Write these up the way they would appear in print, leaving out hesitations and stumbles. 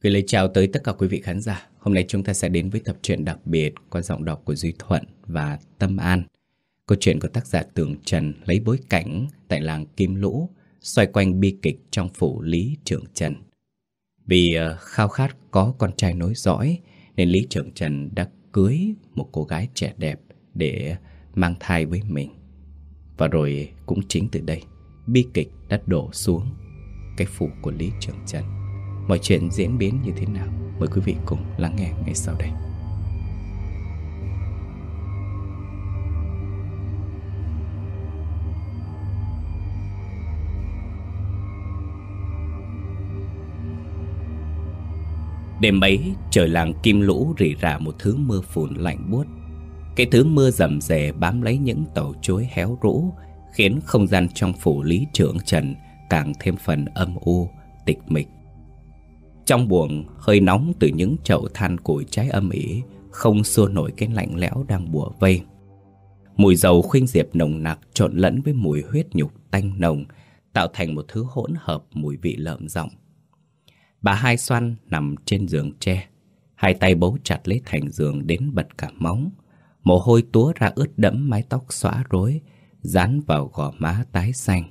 Gửi lời chào tới tất cả quý vị khán giả. Hôm nay chúng ta sẽ đến với tập truyện đặc biệt qua giọng đọc của Duy Thuận và Tâm An. Câu chuyện của tác giả Tường Trần lấy bối cảnh tại làng Kim Lũ, xoay quanh bi kịch trong phủ Lý Trường Trần. Vì khao khát có con trai nối dõi nên Lý Trường Trần đã cưới một cô gái trẻ đẹp để mang thai với mình. Và rồi cũng chính từ đây, bi kịch đã đổ xuống cái phủ của Lý Trường Trần. Mọi chuyện diễn biến như thế nào? Mời quý vị cùng lắng nghe ngay sau đây. Đêm ấy, trời làng Kim Lũ rỉ rả một thứ mưa phùn lạnh buốt. Cái thứ mưa rầm rề bám lấy những tàu chuối héo rũ, khiến không gian trong phủ Lý Trường Trần càng thêm phần âm u, tịch mịch. Trong buồng, hơi nóng từ những chậu than củi cháy âm ỉ không xua nổi cái lạnh lẽo đang bủa vây. Mùi dầu khuynh diệp nồng nặc trộn lẫn với mùi huyết nhục tanh nồng, tạo thành một thứ hỗn hợp mùi vị lợm giọng. Bà Hai Xoăn nằm trên giường tre, hai tay bấu chặt lấy thành giường đến bật cả móng. Mồ hôi túa ra ướt đẫm mái tóc xõa rối, dán vào gò má tái xanh.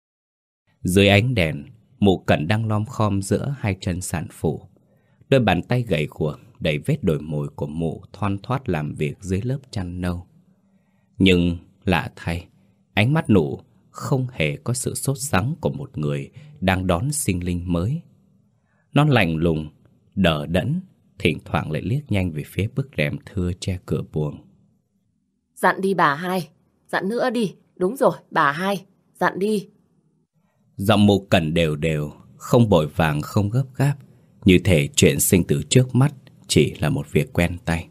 Dưới ánh đèn, Mụ Cẩn đang lom khom giữa hai chân sản phụ. Đôi bàn tay gầy guộc đầy vết đồi mồi của mụ thoăn thoắt làm việc dưới lớp chăn nâu. Nhưng lạ thay, ánh mắt nụ không hề có sự sốt sắng của một người đang đón sinh linh mới. Nó lạnh lùng, đờ đẫn, thỉnh thoảng lại liếc nhanh về phía bức rèm thưa che cửa buồng. Dặn đi bà Hai, dặn nữa đi. Đúng rồi, bà Hai, dặn đi. Giọng Mụ Cẩn đều đều, không vội vàng không gấp gáp, như thể chuyện sinh tử trước mắt chỉ là một việc quen tay.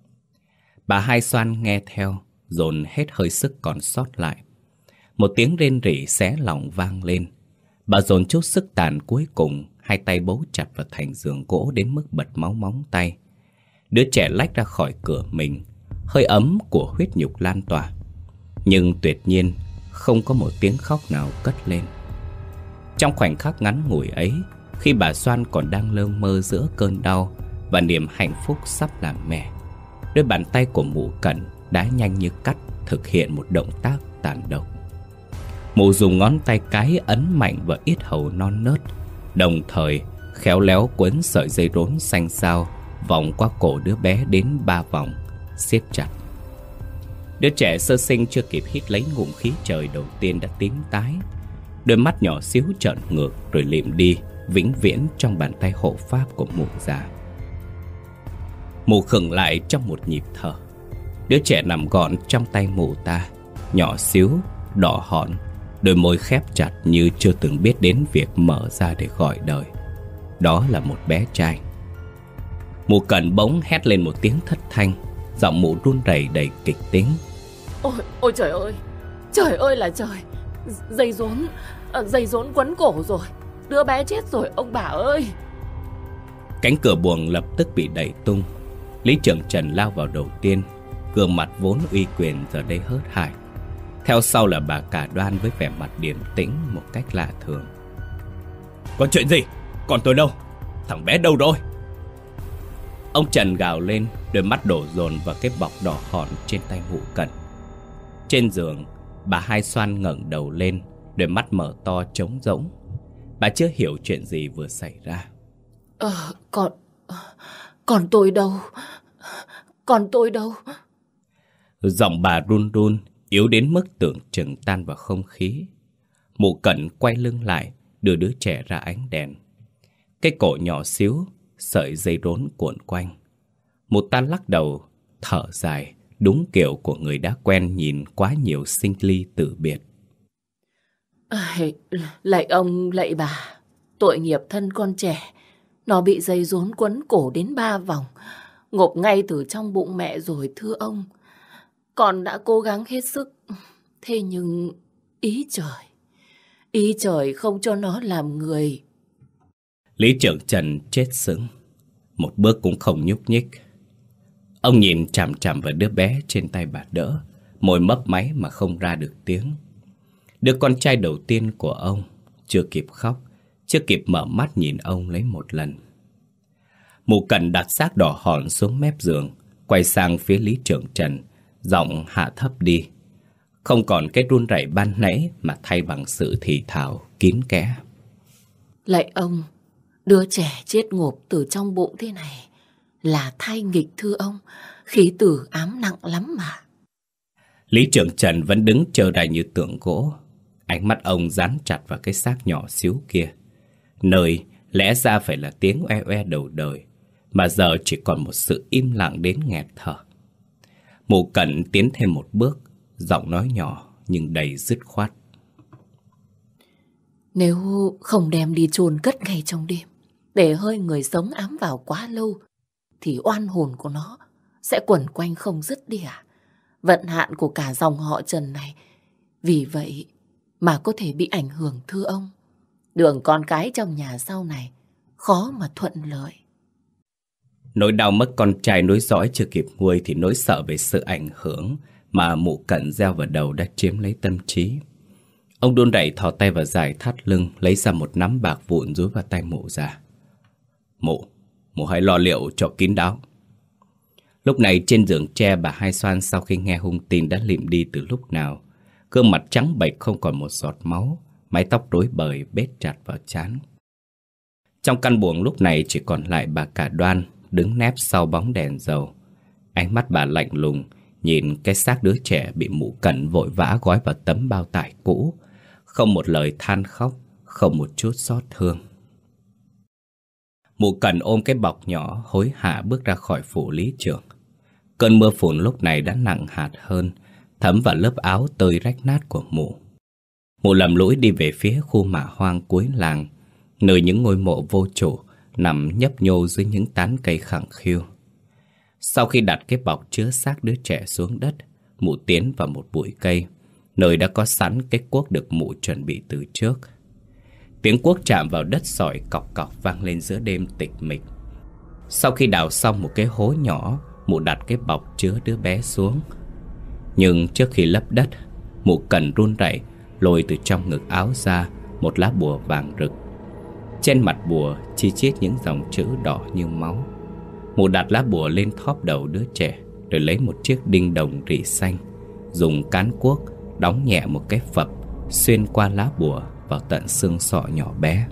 Bà Hai Xoăn nghe theo, dồn hết hơi sức còn sót lại. Một tiếng rên rỉ xé lòng vang lên. Bà dồn chút sức tàn cuối cùng, hai tay bấu chặt vào thành giường gỗ đến mức bật máu móng tay. Đứa trẻ lách ra khỏi cửa mình, hơi ấm của huyết nhục lan tỏa. Nhưng tuyệt nhiên không có một tiếng khóc nào cất lên. Trong khoảnh khắc ngắn ngủi ấy, khi bà Xoăn còn đang lơ mơ giữa cơn đau và niềm hạnh phúc sắp làm mẹ, đôi bàn tay của Mụ Cẩn đã nhanh như cắt thực hiện một động tác tàn độc. Mụ dùng ngón tay cái ấn mạnh vào yết hầu non nớt, đồng thời khéo léo quấn sợi dây rốn xanh xao vòng qua cổ đứa bé đến 3 vòng, siết chặt. Đứa trẻ sơ sinh chưa kịp hít lấy ngụm khí trời đầu tiên đã tím tái. Đôi mắt nhỏ xíu trợn ngược rồi lịm đi, vĩnh viễn trong bàn tay hộ pháp của mụ già. Mụ khựng lại trong một nhịp thở. Đứa trẻ nằm gọn trong tay mụ ta, nhỏ xíu, đỏ hòn, đôi môi khép chặt như chưa từng biết đến việc mở ra để gọi đời. Đó là một bé trai. Mụ Cẩn bỗng hét lên một tiếng thất thanh, giọng mụ run rẩy đầy kịch tính. Ôi trời ơi là trời. Dây rốn quấn cổ rồi. Đứa bé chết rồi ông bà ơi. Cánh cửa buồng lập tức bị đẩy tung. Lý Trường Trần lao vào đầu tiên, gương mặt vốn uy quyền giờ đây hớt hải. Theo sau là bà Cả Đoan với vẻ mặt điềm tĩnh một cách lạ thường. Có chuyện gì? Còn tôi đâu? Thằng bé đâu rồi? Ông Trần gào lên, đôi mắt đổ dồn vào cái bọc đỏ hòn trên tay Mụ Cẩn. Trên giường, bà Hai Xoăn ngẩng đầu lên, đôi mắt mở to trống rỗng. Bà chưa hiểu chuyện gì vừa xảy ra. Còn tôi đâu? Còn tôi đâu? Giọng bà run run, yếu đến mức tưởng chừng tan vào không khí. Mụ Cẩn quay lưng lại, đưa đứa trẻ ra ánh đèn. Cái cổ nhỏ xíu, sợi dây rốn cuộn quanh. Mụ ta lắc đầu, thở dài, đúng kiểu của người đã quen nhìn quá nhiều sinh ly tử biệt. Lạy ông, lạy bà, tội nghiệp thân con trẻ. Nó bị dây rốn quấn cổ đến 3 vòng, ngộp ngay từ trong bụng mẹ rồi thưa ông. Con đã cố gắng hết sức, thế nhưng ý trời không cho nó làm người. Lý Trường Trần chết sững, một bước cũng không nhúc nhích. Ông nhìn chằm chằm vào đứa bé trên tay bà đỡ, môi mấp máy mà không ra được tiếng. Đứa con trai đầu tiên của ông chưa kịp khóc, chưa kịp mở mắt nhìn ông lấy một lần. Mụ Cẩn đặt xác đỏ hòn xuống mép giường, quay sang phía Lý Trưởng Trần, giọng hạ thấp đi. Không còn cái run rẩy ban nãy mà thay bằng sự thì thào kín kẽ. Lạy ông, đứa trẻ chết ngộp từ trong bụng thế này là thai nghịch thưa ông, khí tử ám nặng lắm mà. Lý Trưởng Trần vẫn đứng trơ ra như tượng gỗ. Ánh mắt ông dán chặt vào cái xác nhỏ xíu kia, nơi lẽ ra phải là tiếng oe oe đầu đời, mà giờ chỉ còn một sự im lặng đến nghẹt thở. Mụ Cẩn tiến thêm một bước, giọng nói nhỏ nhưng đầy dứt khoát. Nếu không đem đi chôn cất ngay trong đêm, để hơi người sống ám vào quá lâu, thì oan hồn của nó sẽ quẩn quanh không dứt đi à? Vận hạn của cả dòng họ Trần này vì vậy mà có thể bị ảnh hưởng thưa ông. Đường con cái trong nhà sau này khó mà thuận lợi. Nỗi đau mất con trai nối dõi chưa kịp nguôi thì nỗi sợ về sự ảnh hưởng mà mụ Cẩn gieo vào đầu đã chiếm lấy tâm trí. Ông đôn đẩy thò tay vào dải thắt lưng, lấy ra một nắm bạc vụn dúi vào tay mụ già. Mụ hãy lo liệu cho kín đáo. Lúc này trên giường tre, bà Hai Xoan sau khi nghe hung tin đã lịm đi từ lúc nào. Gương mặt trắng bệch không còn một giọt máu, mái tóc rối bời bết chặt vào trán. Trong căn buồng lúc này chỉ còn lại bà Cả Đoan đứng nép sau bóng đèn dầu. Ánh mắt bà lạnh lùng nhìn cái xác đứa trẻ bị mụ Cẩn vội vã gói vào tấm bao tải cũ, không một lời than khóc, không một chút xót thương. Mụ Cẩn ôm cái bọc nhỏ hối hả bước ra khỏi phủ Lý Trưởng. Cơn mưa phùn lúc này đã nặng hạt hơn, thấm vào lớp áo tơi rách nát của mụ. Mụ lầm lũi đi về phía khu mả hoang cuối làng, nơi những ngôi mộ vô chủ nằm nhấp nhô dưới những tán cây khẳng khiu. Sau khi đặt cái bọc chứa xác đứa trẻ xuống đất, mụ tiến vào một bụi cây, nơi đã có sẵn cái cuốc được mụ chuẩn bị từ trước. Tiếng cuốc chạm vào đất sỏi cọc cọc vang lên giữa đêm tịch mịch. Sau khi đào xong một cái hố nhỏ, mụ đặt cái bọc chứa đứa bé xuống. Nhưng trước khi lấp đất, mụ Cẩn run rẩy lôi từ trong ngực áo ra một lá bùa vàng rực. Trên mặt bùa chi chít những dòng chữ đỏ như máu. Mụ đặt lá bùa lên thóp đầu đứa trẻ, rồi lấy một chiếc đinh đồng rỉ xanh, dùng cán cuốc đóng nhẹ một cái phập xuyên qua lá bùa vào tận xương sọ nhỏ bé.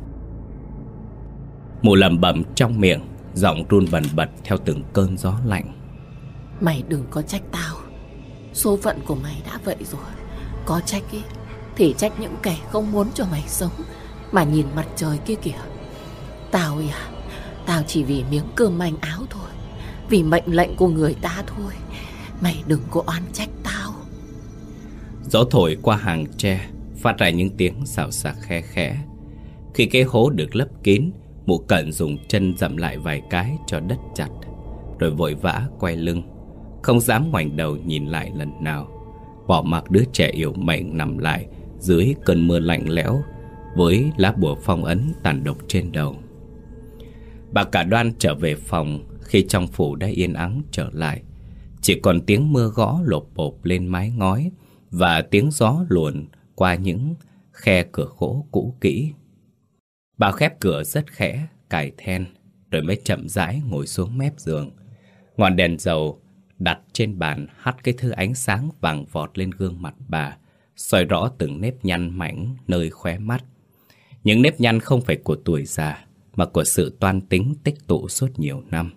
Mụ lẩm bẩm trong miệng, giọng run bần bật theo từng cơn gió lạnh. Mày đừng có trách tao, số phận của mày đã vậy rồi. Có trách ý thì trách những kẻ không muốn cho mày sống, mà nhìn mặt trời kia kìa. Tao tao chỉ vì miếng cơm manh áo thôi, vì mệnh lệnh của người ta thôi. Mày đừng có oan trách tao. Gió thổi qua hàng tre, phát ra những tiếng xào xạc khe khẽ. Khi cái hố được lấp kín, mụ Cẩn dùng chân dậm lại vài cái cho đất chặt, rồi vội vã quay lưng, không dám ngoảnh đầu nhìn lại lần nào, bỏ mặc đứa trẻ yếu mệnh nằm lại dưới cơn mưa lạnh lẽo với lá bùa phong ấn tàn độc trên đầu. Bà Cả Đoan trở về phòng khi trong phủ đã yên ắng trở lại. Chỉ còn tiếng mưa gõ lộp bộp lên mái ngói và tiếng gió luồn qua những khe cửa gỗ cũ kỹ. Bà khép cửa rất khẽ, cài then, rồi mới chậm rãi ngồi xuống mép giường. Ngọn đèn dầu đặt trên bàn hắt cái thứ ánh sáng vàng vọt lên gương mặt bà, soi rõ từng nếp nhăn mảnh nơi khóe mắt. Những nếp nhăn không phải của tuổi già, mà của sự toan tính tích tụ suốt nhiều năm.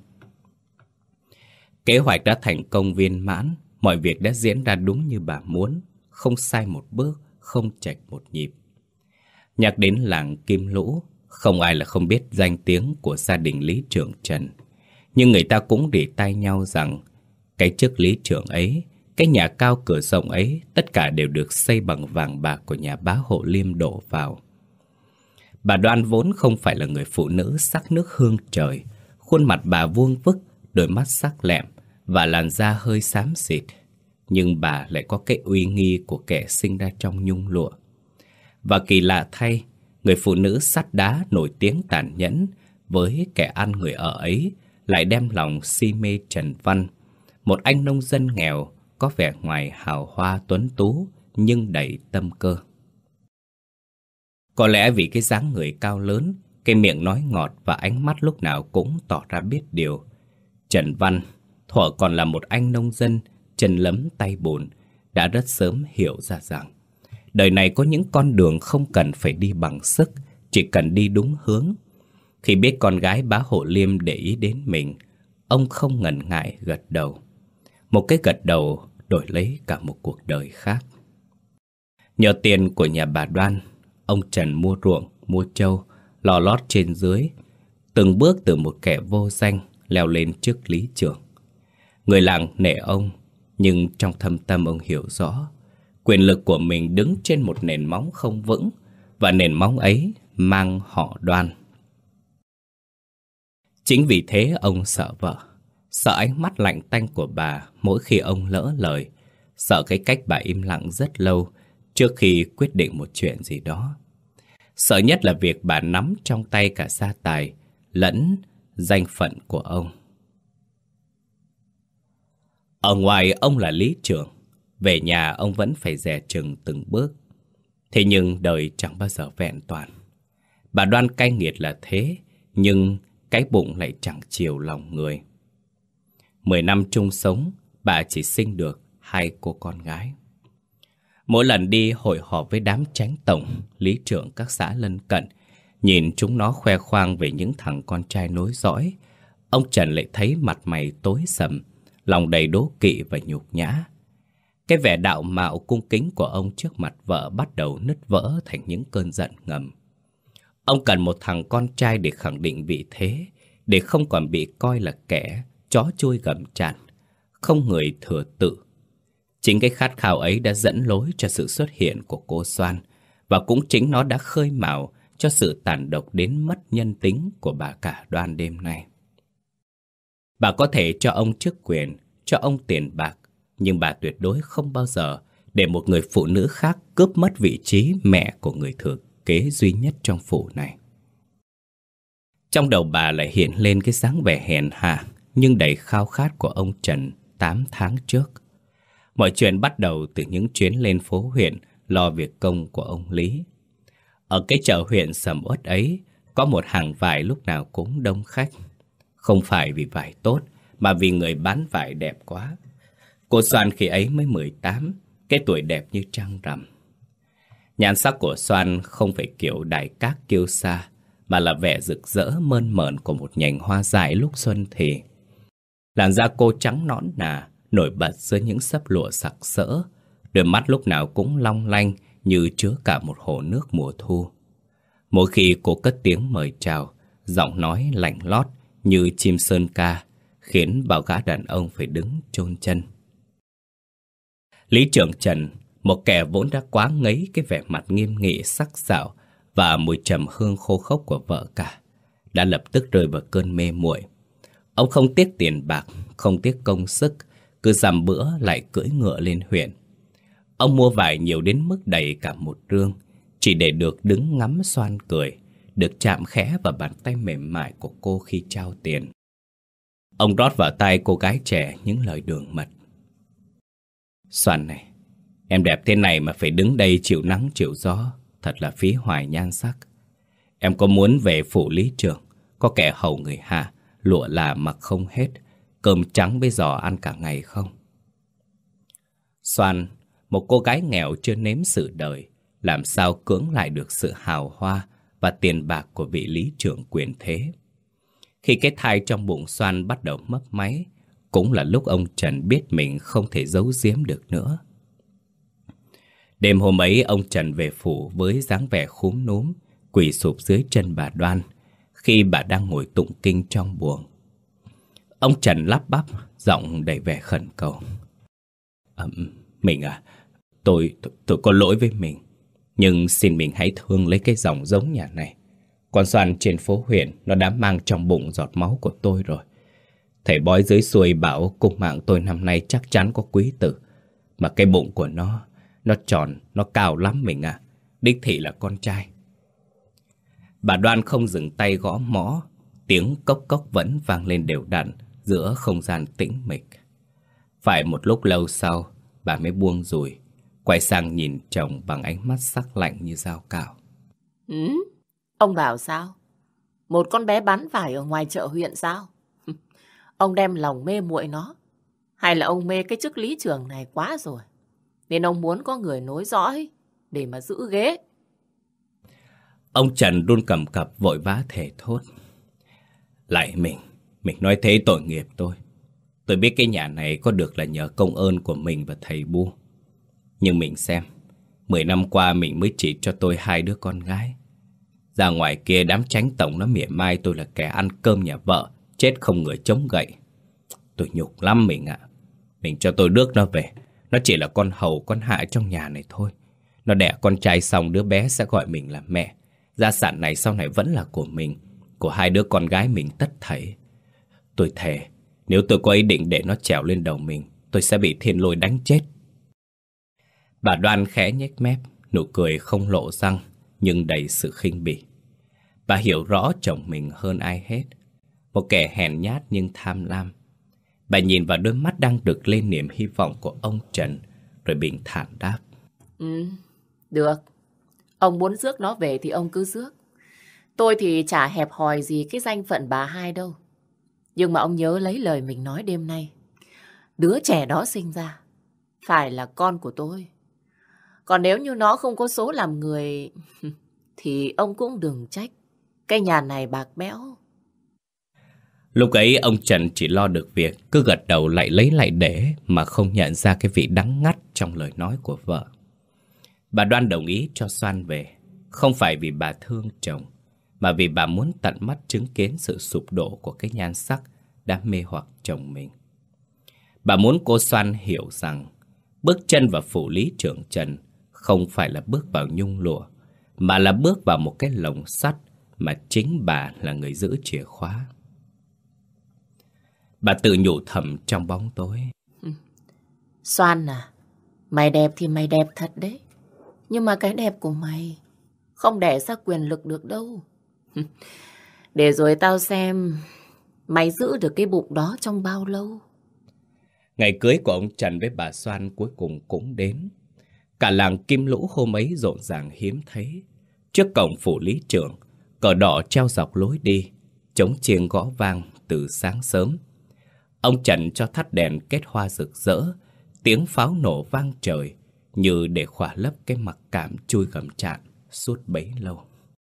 Kế hoạch đã thành công viên mãn, mọi việc đã diễn ra đúng như bà muốn, không sai một bước, không chệch một nhịp. Nhắc đến làng Kim Lũ, không ai là không biết danh tiếng của gia đình Lý Trưởng Trần. Nhưng người ta cũng rỉ tai nhau rằng cái chức lý trưởng ấy, cái nhà cao cửa rộng ấy, tất cả đều được xây bằng vàng bạc của nhà bá hộ Liêm đổ vào. Bà Đoan vốn không phải là người phụ nữ sắc nước hương trời. Khuôn mặt bà vuông vức, đôi mắt sắc lẹm và làn da hơi xám xịt. Nhưng bà lại có cái uy nghi của kẻ sinh ra trong nhung lụa. Và kỳ lạ thay, người phụ nữ sắt đá nổi tiếng tàn nhẫn với kẻ ăn người ở ấy lại đem lòng si mê Trần Văn, một anh nông dân nghèo có vẻ ngoài hào hoa tuấn tú nhưng đầy tâm cơ. Có lẽ vì cái dáng người cao lớn, Cái miệng nói ngọt và ánh mắt lúc nào cũng tỏ ra biết điều. Trần Văn, thuở còn là một anh nông dân, chân lấm tay bùn, đã rất sớm hiểu ra rằng đời này có những con đường không cần phải đi bằng sức, chỉ cần đi đúng hướng. Khi biết con gái bá Hộ Liêm để ý đến mình, ông không ngần ngại gật đầu. Một cái gật đầu đổi lấy cả một cuộc đời khác. Nhờ tiền của nhà bà Đoan, ông Trần mua ruộng, mua trâu, lò lót trên dưới, từng bước từ một kẻ vô danh leo lên chức lý trưởng. Người làng nể ông, nhưng trong thâm tâm ông hiểu rõ quyền lực của mình đứng trên một nền móng không vững, và nền móng ấy mang họ Đoan. Chính vì thế ông sợ vợ, sợ ánh mắt lạnh tanh của bà mỗi khi ông lỡ lời, sợ cái cách bà im lặng rất lâu trước khi quyết định một chuyện gì đó. Sợ nhất là việc bà nắm trong tay cả gia tài lẫn danh phận của ông. Ở ngoài ông là lý trưởng, về nhà ông vẫn phải dè chừng từng bước. Thế nhưng đời chẳng bao giờ vẹn toàn. Bà Đoan cay nghiệt là thế, nhưng cái bụng lại chẳng chiều lòng người. 10 năm chung sống, bà chỉ sinh được 2 cô con gái. Mỗi lần đi hội họp với đám chánh tổng, lý trưởng các xã lân cận, nhìn chúng nó khoe khoang về những thằng con trai nối dõi, ông Trần lại thấy mặt mày tối sầm, lòng đầy đố kỵ và nhục nhã. Cái vẻ đạo mạo cung kính của ông trước mặt vợ bắt đầu nứt vỡ thành những cơn giận ngầm. Ông cần một thằng con trai để khẳng định vị thế, để không còn bị coi là kẻ chó chui gầm chạn, không người thừa tự. Chính cái khát khao ấy đã dẫn lối cho sự xuất hiện của cô Xoan, và cũng chính nó đã khơi mào cho sự tàn độc đến mất nhân tính của bà cả Đoan đêm nay. Bà có thể cho ông chức quyền, cho ông tiền bạc, nhưng bà tuyệt đối không bao giờ để một người phụ nữ khác cướp mất vị trí mẹ của người thừa kế duy nhất trong phủ này. Trong đầu bà lại hiện lên cái dáng vẻ hèn hạ nhưng đầy khao khát của ông Trần 8 tháng trước. Mọi chuyện bắt đầu từ những chuyến lên phố huyện lo việc công của ông Lý. Ở cái chợ huyện sầm uất ấy, có một hàng vải lúc nào cũng đông khách. Không phải vì vải tốt, mà vì người bán vải đẹp quá. Cô Xoan khi ấy mới 18, cái tuổi đẹp như trăng rằm. Nhan sắc của Xoan không phải kiểu đại cát kiêu sa, mà là vẻ rực rỡ mơn mởn của một nhành hoa dại lúc xuân thì. Làn da cô trắng nõn nà, nổi bật dưới những xấp lụa sặc sỡ, đôi mắt lúc nào cũng long lanh như chứa cả một hồ nước mùa thu. Mỗi khi cô cất tiếng mời chào, giọng nói lạnh lót như chim sơn ca, khiến bao gã đàn ông phải đứng chôn chân. Lý trưởng Trần, một kẻ vốn đã quá ngấy cái vẻ mặt nghiêm nghị sắc sảo và mùi trầm hương khô khốc của vợ cả, đã lập tức rơi vào cơn mê muội. Ông không tiếc tiền bạc, không tiếc công sức, cứ dằm bữa lại cưỡi ngựa lên huyện. Ông mua vải nhiều đến mức đầy cả một rương, chỉ để được đứng ngắm Xoan cười, được chạm khẽ vào bàn tay mềm mại của cô khi trao tiền. Ông rót vào tai cô gái trẻ những lời đường mật. Xoan này, em đẹp thế này mà phải đứng đây chịu nắng chịu gió, thật là phí hoài nhan sắc. Em có muốn về phủ lý trưởng, có kẻ hầu người hạ, lụa là mặc không hết, cơm trắng với giò ăn cả ngày không? Xoan, một cô gái nghèo chưa nếm sự đời, làm sao cưỡng lại được sự hào hoa và tiền bạc của vị lý trưởng quyền thế. Khi cái thai trong bụng Xoan bắt đầu mấp máy, cũng là lúc ông Trần biết mình không thể giấu giếm được nữa. Đêm hôm ấy ông Trần về phủ với dáng vẻ khúm núm, quỳ sụp dưới chân bà Đoan khi bà đang ngồi tụng kinh trong buồng. Ông Trần lắp bắp, giọng đầy vẻ khẩn cầu. Mình tôi có lỗi với mình, nhưng xin mình hãy thương lấy cái dòng giống nhà này. Con Xoan trên phố huyện nó đã mang trong bụng giọt máu của tôi rồi. Thầy bói dưới xuôi bảo cung mạng tôi năm nay chắc chắn có quý tử. Mà cái bụng của nó tròn, nó cao lắm mình à. Đích thị là con trai. Bà Đoan không dừng tay gõ mõ, tiếng cốc cốc vẫn vang lên đều đặn giữa không gian tĩnh mịch. Phải một lúc lâu sau, bà mới buông dùi, quay sang nhìn chồng bằng ánh mắt sắc lạnh như dao cạo. Ông bảo sao? Một con bé bán vải ở ngoài chợ huyện sao? Ông đem lòng mê muội nó. Hay là ông mê cái chức lý trưởng này quá rồi, nên ông muốn có người nối dõi để mà giữ ghế. Ông Trần run cầm cập vội vã thề thốt. Lạy mình nói thế tội nghiệp tôi. Tôi biết cái nhà này có được là nhờ công ơn của mình và thầy Bu. Nhưng mình xem, 10 năm qua mình mới chỉ cho tôi 2 đứa con gái. Ra ngoài kia đám chánh tổng nó mỉa mai tôi là kẻ ăn cơm nhà vợ, chết không người chống gậy. Tôi nhục lắm mình ạ. Mình cho tôi rước nó về. Nó chỉ là con hầu con hạ trong nhà này thôi. Nó đẻ con trai xong đứa bé sẽ gọi mình là mẹ. Gia sản này sau này vẫn là của mình, của 2 đứa con gái mình tất thảy. Tôi thề, nếu tôi có ý định để nó trèo lên đầu mình, tôi sẽ bị thiên lôi đánh chết. Bà Đoan khẽ nhếch mép, nụ cười không lộ răng, nhưng đầy sự khinh bỉ. Bà hiểu rõ chồng mình hơn ai hết. Một kẻ hèn nhát nhưng tham lam. Bà nhìn vào đôi mắt đang đực lên niềm hy vọng của ông Trần, rồi bình thản đáp. Được. Ông muốn rước nó về thì ông cứ rước. Tôi thì chả hẹp hòi gì cái danh phận bà hai đâu. Nhưng mà ông nhớ lấy lời mình nói đêm nay. Đứa trẻ đó sinh ra phải là con của tôi. Còn nếu như nó không có số làm người thì ông cũng đừng trách. Cái nhà này bạc bẽo. Lúc ấy ông Trần chỉ lo được việc cứ gật đầu lại lấy lại để mà không nhận ra cái vị đắng ngắt trong lời nói của vợ. Bà Đoan đồng ý cho Xoan về, không phải vì bà thương chồng, mà vì bà muốn tận mắt chứng kiến sự sụp đổ của cái nhan sắc đã mê hoặc chồng mình. Bà muốn cô Xoan hiểu rằng bước chân vào phủ lý trưởng Trần không phải là bước vào nhung lụa, mà là bước vào một cái lồng sắt mà chính bà là người giữ chìa khóa. Bà tự nhủ thầm trong bóng tối. Xoan à, mày đẹp thì mày đẹp thật đấy. Nhưng mà cái đẹp của mày không đẻ ra quyền lực được đâu. Để rồi tao xem mày giữ được cái bụng đó trong bao lâu. Ngày cưới của ông Trần với bà Xoan cuối cùng cũng đến. Cả làng Kim Lũ hôm ấy rộn ràng hiếm thấy. Trước cổng phủ lý trưởng, cờ đỏ treo dọc lối đi, trống chiêng gõ vang từ sáng sớm. Ông Trần cho thắp đèn kết hoa rực rỡ, tiếng pháo nổ vang trời, như để khỏa lấp cái mặc cảm chui gầm trạn suốt bấy lâu.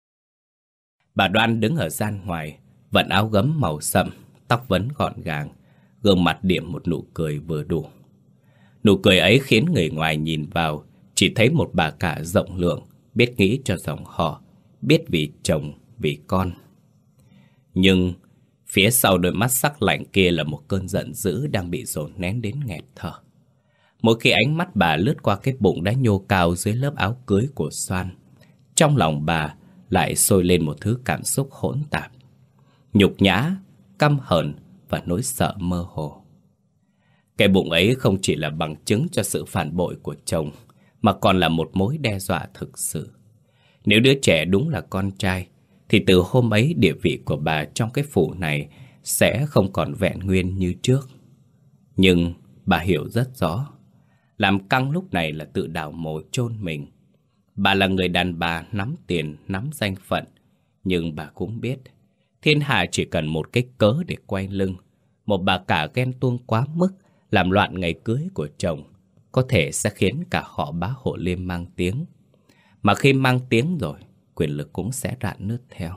Bà Đoan đứng ở gian ngoài, vận áo gấm màu sậm, tóc vấn gọn gàng, gương mặt điểm một nụ cười vừa đủ. Nụ cười ấy khiến người ngoài nhìn vào chỉ thấy một bà cả rộng lượng, biết nghĩ cho dòng họ, biết vì chồng, vì con. Nhưng phía sau đôi mắt sắc lạnh kia là một cơn giận dữ đang bị dồn nén đến nghẹt thở. Mỗi khi ánh mắt bà lướt qua cái bụng đã nhô cao dưới lớp áo cưới của Xoan, trong lòng bà lại sôi lên một thứ cảm xúc hỗn tạp. Nhục nhã, căm hờn và nỗi sợ mơ hồ. Cái bụng ấy không chỉ là bằng chứng cho sự phản bội của chồng, mà còn là một mối đe dọa thực sự. Nếu đứa trẻ đúng là con trai, thì từ hôm ấy địa vị của bà trong cái phủ này sẽ không còn vẹn nguyên như trước. Nhưng bà hiểu rất rõ, làm căng lúc này là tự đào mồ chôn mình. Bà là người đàn bà nắm tiền, nắm danh phận, nhưng bà cũng biết thiên hạ chỉ cần một cái cớ để quay lưng. Một bà cả ghen tuông quá mức, làm loạn ngày cưới của chồng, có thể sẽ khiến cả họ Bá Hộ Liêm mang tiếng. Mà khi mang tiếng rồi, quyền lực cũng sẽ rạn nứt theo.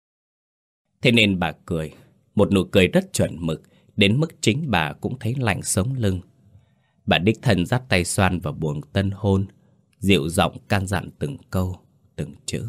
Thế nên bà cười, một nụ cười rất chuẩn mực, đến mức chính bà cũng thấy lạnh sống lưng. Bà đích thân dắt tay Xoan vào buồng tân hôn, dịu giọng can dặn từng câu, từng chữ.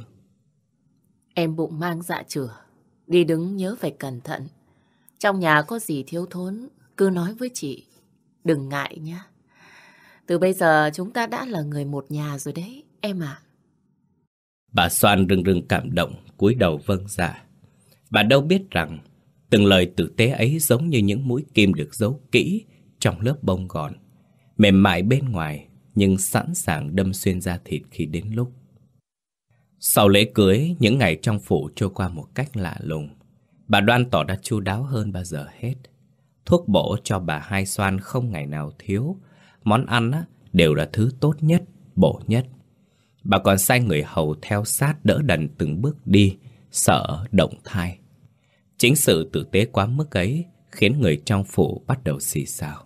Em bụng mang dạ chửa, đi đứng nhớ phải cẩn thận. Trong nhà có gì thiếu thốn, cứ nói với chị, đừng ngại nhá. Từ bây giờ chúng ta đã là người một nhà rồi đấy, em ạ. Bà Xoan rưng rưng cảm động, cúi đầu vâng dạ. Bà đâu biết rằng từng lời tử tế ấy giống như những mũi kim được giấu kỹ trong lớp bông gòn, mềm mại bên ngoài nhưng sẵn sàng đâm xuyên da thịt khi đến lúc. Sau lễ cưới, những ngày trong phủ trôi qua một cách lạ lùng. Bà Đoan tỏ ra chu đáo hơn bao giờ hết. Thuốc bổ cho bà hai Xoan không ngày nào thiếu. Món ăn đều là thứ tốt nhất, bổ nhất. Bà còn sai người hầu theo sát đỡ đần từng bước đi, sợ động thai. Chính sự tử tế quá mức ấy khiến người trong phủ bắt đầu xì xào.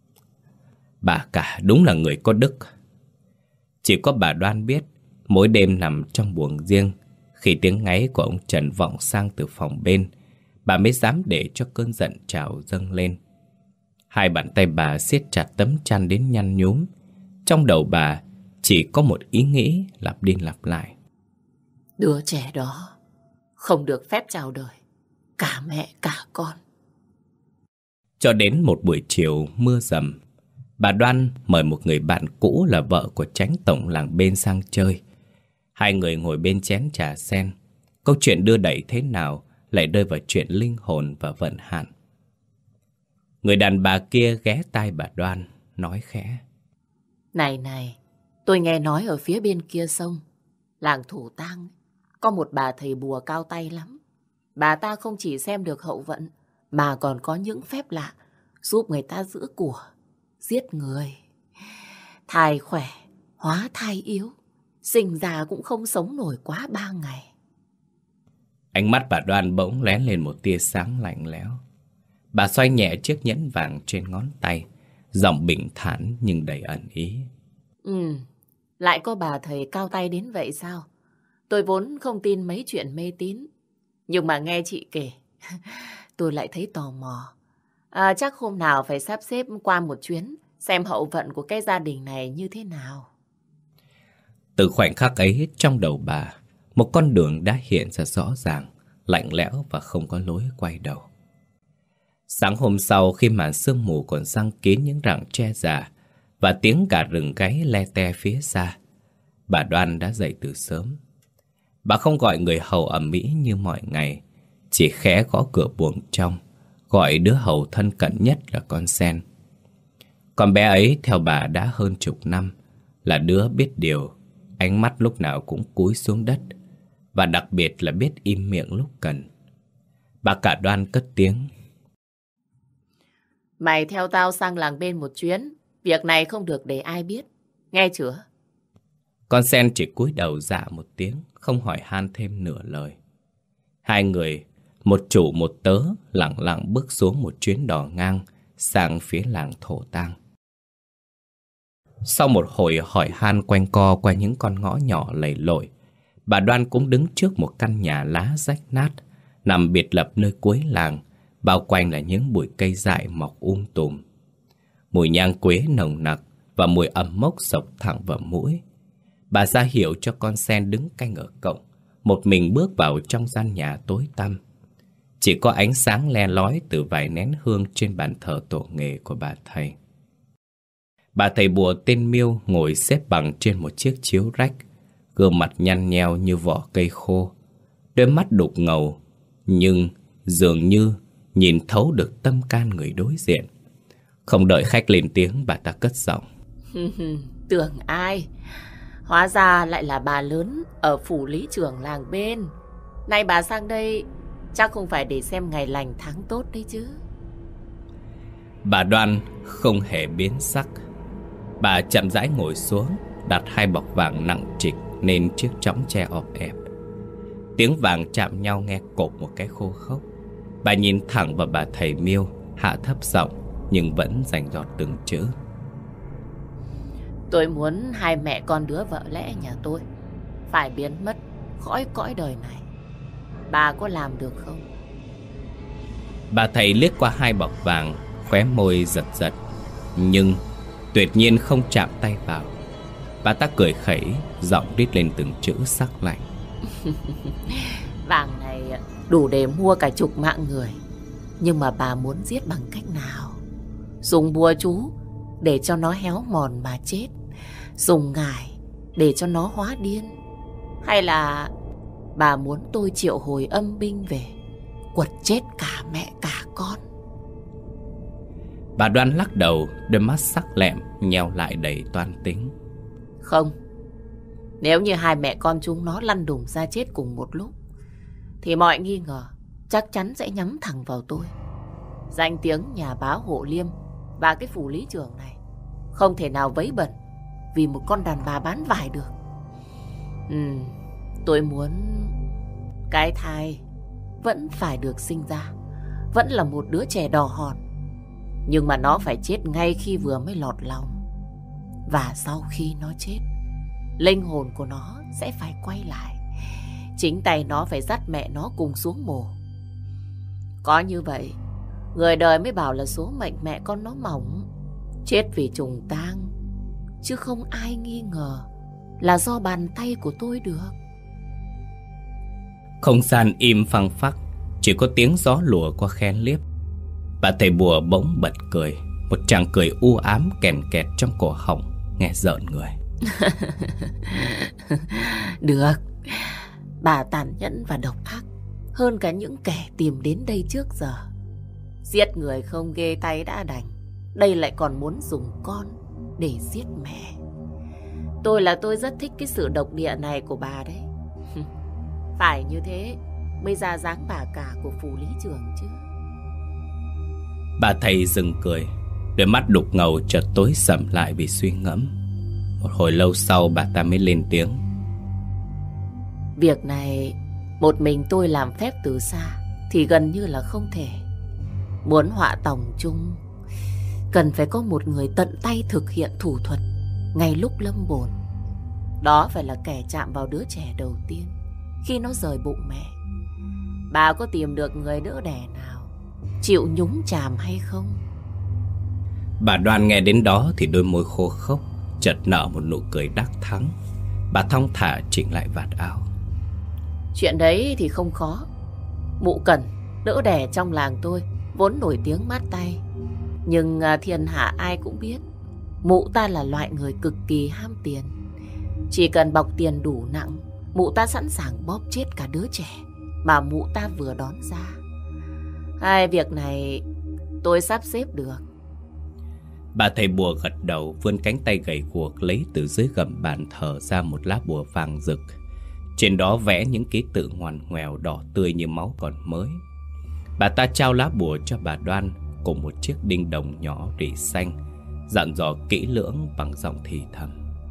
Bà cả đúng là người có đức. Chỉ có bà Đoan biết, mỗi đêm nằm trong buồng riêng, khi tiếng ngáy của ông Trần vọng sang từ phòng bên, bà mới dám để cho cơn giận trào dâng lên. Hai bàn tay bà siết chặt tấm chăn đến nhăn nhúm. Trong đầu bà chỉ có một ý nghĩ lặp đi lặp lại. Đứa trẻ đó không được phép chào đời, cả mẹ cả con. Cho đến một buổi chiều mưa dầm, bà Đoan mời một người bạn cũ là vợ của chánh tổng làng bên sang chơi. Hai người ngồi bên chén trà sen. Câu chuyện đưa đẩy thế nào lại rơi vào chuyện linh hồn và vận hạn. Người đàn bà kia ghé tai bà Đoan, nói khẽ. Này, tôi nghe nói ở phía bên kia sông, làng Thủ Tang, có một bà thầy bùa cao tay lắm. Bà ta không chỉ xem được hậu vận, mà còn có những phép lạ giúp người ta giữ của, giết người. Thai khỏe, hóa thai yếu, sinh già cũng không sống nổi quá 3 ngày. Ánh mắt bà Đoan bỗng lóe lên một tia sáng lạnh lẽo. Bà xoay nhẹ chiếc nhẫn vàng trên ngón tay, giọng bình thản nhưng đầy ẩn ý. Lại có bà thầy cao tay đến vậy sao? Tôi vốn không tin mấy chuyện mê tín, nhưng mà nghe chị kể, tôi lại thấy tò mò. Chắc hôm nào phải sắp xếp qua một chuyến, xem hậu vận của cái gia đình này như thế nào. Từ khoảnh khắc ấy, trong đầu bà, một con đường đã hiện ra rõ ràng, lạnh lẽo và không có lối quay đầu. Sáng hôm sau, khi màn sương mù còn giăng kín những rặng tre già và tiếng gà rừng gáy le te phía xa, bà Đoan đã dậy từ sớm. Bà không gọi người hầu ầm ĩ như mọi ngày, chỉ khẽ gõ cửa buồng trong, gọi đứa hầu thân cận nhất là con Sen. Con bé ấy theo bà đã hơn 10 năm, là đứa biết điều, ánh mắt lúc nào cũng cúi xuống đất, và đặc biệt là biết im miệng lúc cần. Bà cả Đoan cất tiếng. Mày theo tao sang làng bên một chuyến, việc này không được để ai biết, nghe chưa? Con Sen chỉ cúi đầu dạ một tiếng, không hỏi han thêm nửa lời. Hai người, một chủ một tớ, lặng lặng bước xuống một chuyến đò ngang sang phía làng Thổ Tang. Sau một hồi hỏi han quanh co qua những con ngõ nhỏ lầy lội, bà Đoan cũng đứng trước một căn nhà lá rách nát, nằm biệt lập nơi cuối làng, bao quanh là những bụi cây dại mọc tùm. Mùi nhang quế nồng nặc và mùi ẩm mốc xộc thẳng vào mũi. Bà ra hiệu cho con Sen đứng canh ở cổng, một mình bước vào trong gian nhà tối tăm. Chỉ có ánh sáng le lói từ vài nén hương trên bàn thờ tổ nghề của bà thầy. Bà thầy bùa tên Miêu ngồi xếp bằng trên một chiếc chiếu rách, gương mặt nhăn nheo như vỏ cây khô, đôi mắt đục ngầu, nhưng dường như nhìn thấu được tâm can người đối diện. Không đợi khách lên tiếng, bà ta cất giọng. Tưởng ai? Hóa ra lại là bà lớn ở phủ lý trưởng làng bên. Nay bà sang đây chắc không phải để xem ngày lành tháng tốt đấy chứ. Bà Đoan không hề biến sắc. Bà chậm rãi ngồi xuống, đặt hai bọc vàng nặng trịch lên chiếc chõng tre ọp ẹp. Tiếng vàng chạm nhau nghe cộp một cái khô khốc. Bà nhìn thẳng vào bà thầy Miêu, hạ thấp giọng nhưng vẫn rành rọt từng chữ. Tôi muốn hai mẹ con đứa vợ lẽ nhà tôi phải biến mất khỏi cõi đời này. Bà có làm được không? Bà thầy liếc qua hai bọc vàng, khóe môi giật giật, nhưng tuyệt nhiên không chạm tay vào. Bà ta cười khẩy, giọng rít lên từng chữ sắc lạnh. Vàng này đủ để mua cả 10 mạng người. Nhưng mà bà muốn giết bằng cách nào? Dùng bùa chú để cho nó héo mòn mà chết, dùng ngải để cho nó hóa điên, hay là bà muốn tôi triệu hồi âm binh về quật chết cả mẹ cả con? Bà Đoan lắc đầu, đôi mắt sắc lẹm nheo lại đầy toan tính. Không. Nếu như hai mẹ con chúng nó lăn đùng ra chết cùng một lúc thì mọi nghi ngờ chắc chắn sẽ nhắm thẳng vào tôi. Danh tiếng nhà bá Hộ Liêm và cái phủ lý trưởng này không thể nào vấy bẩn vì một con đàn bà bán vải được. Tôi muốn Cái thai vẫn phải được sinh ra, vẫn là một đứa trẻ đỏ hòn. Nhưng mà nó phải chết ngay khi vừa mới lọt lòng. Và sau khi nó chết, linh hồn của nó sẽ phải quay lại. Chính tay nó phải dắt mẹ nó cùng xuống mồ. Có như vậy, người đời mới bảo là số mệnh mẹ con nó mỏng, chết vì trùng tang. Chứ không ai nghi ngờ là do bàn tay của tôi được. Không gian im phăng phắc, chỉ có tiếng gió lùa qua khe liếp. Bà thầy bùa bỗng bật cười, một tràng cười u ám kèn kẹt trong cổ họng, nghe rợn người. Được, bà tàn nhẫn và độc ác hơn cả những kẻ tìm đến đây trước giờ. Giết người không ghê tay đã đành, đây lại còn muốn dùng con để giết mẹ. Tôi rất thích cái sự độc địa này của bà đấy. Phải như thế mới ra dáng bà cả của phủ lý trường chứ. Bà thầy dừng cười, đôi mắt đục ngầu chợt tối sầm lại vì suy ngẫm. Một hồi lâu sau bà ta mới lên tiếng. Việc này một mình tôi làm phép từ xa thì gần như là không thể. Muốn họa tòng chung, cần phải có một người tận tay thực hiện thủ thuật ngay lúc lâm bồn. Đó phải là kẻ chạm vào đứa trẻ đầu tiên khi nó rời bụng mẹ. Bà có tìm được người đỡ đẻ nào chịu nhúng chàm hay không? Bà Đoan nghe đến đó thì đôi môi khô khốc, chợt nở một nụ cười đắc thắng. Bà thong thả chỉnh lại vạt áo. Chuyện đấy thì không khó. Mụ Cẩn, đỡ đẻ trong làng tôi, vốn nổi tiếng mát tay. Nhưng thiên hạ ai cũng biết mụ ta là loại người cực kỳ ham tiền. Chỉ cần bọc tiền đủ nặng, mụ ta sẵn sàng bóp chết cả đứa trẻ mà mụ ta vừa đón ra. Hai việc này tôi sắp xếp được. Bà thầy bùa gật đầu, vươn cánh tay gầy guộc lấy từ dưới gầm bàn thờ ra một lá bùa vàng rực. Trên đó vẽ những ký tự ngoằn ngoèo đỏ tươi như máu còn mới. Bà ta trao lá bùa cho bà Đoan cùng một chiếc đinh đồng nhỏ rỉ xanh, dặn dò kỹ lưỡng bằng giọng thì thầm.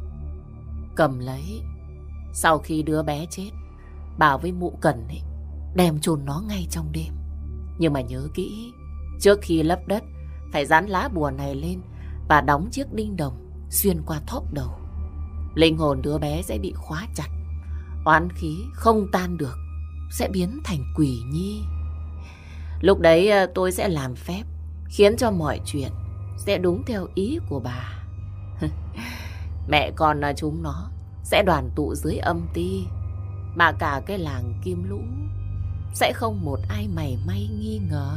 Cầm lấy, sau khi đứa bé chết, bảo với mụ Cẩn ấy, đem chôn nó ngay trong đêm. Nhưng mà nhớ kỹ, trước khi lấp đất phải dán lá bùa này lên và đóng chiếc đinh đồng xuyên qua thóp đầu. Linh hồn đứa bé sẽ bị khóa chặt, oán khí không tan được, sẽ biến thành quỷ nhi. Lúc đấy tôi sẽ làm phép khiến cho mọi chuyện sẽ đúng theo ý của bà. Mẹ con chúng nó sẽ đoàn tụ dưới âm ti, mà cả cái làng Kim Lũ sẽ không một ai mảy may nghi ngờ.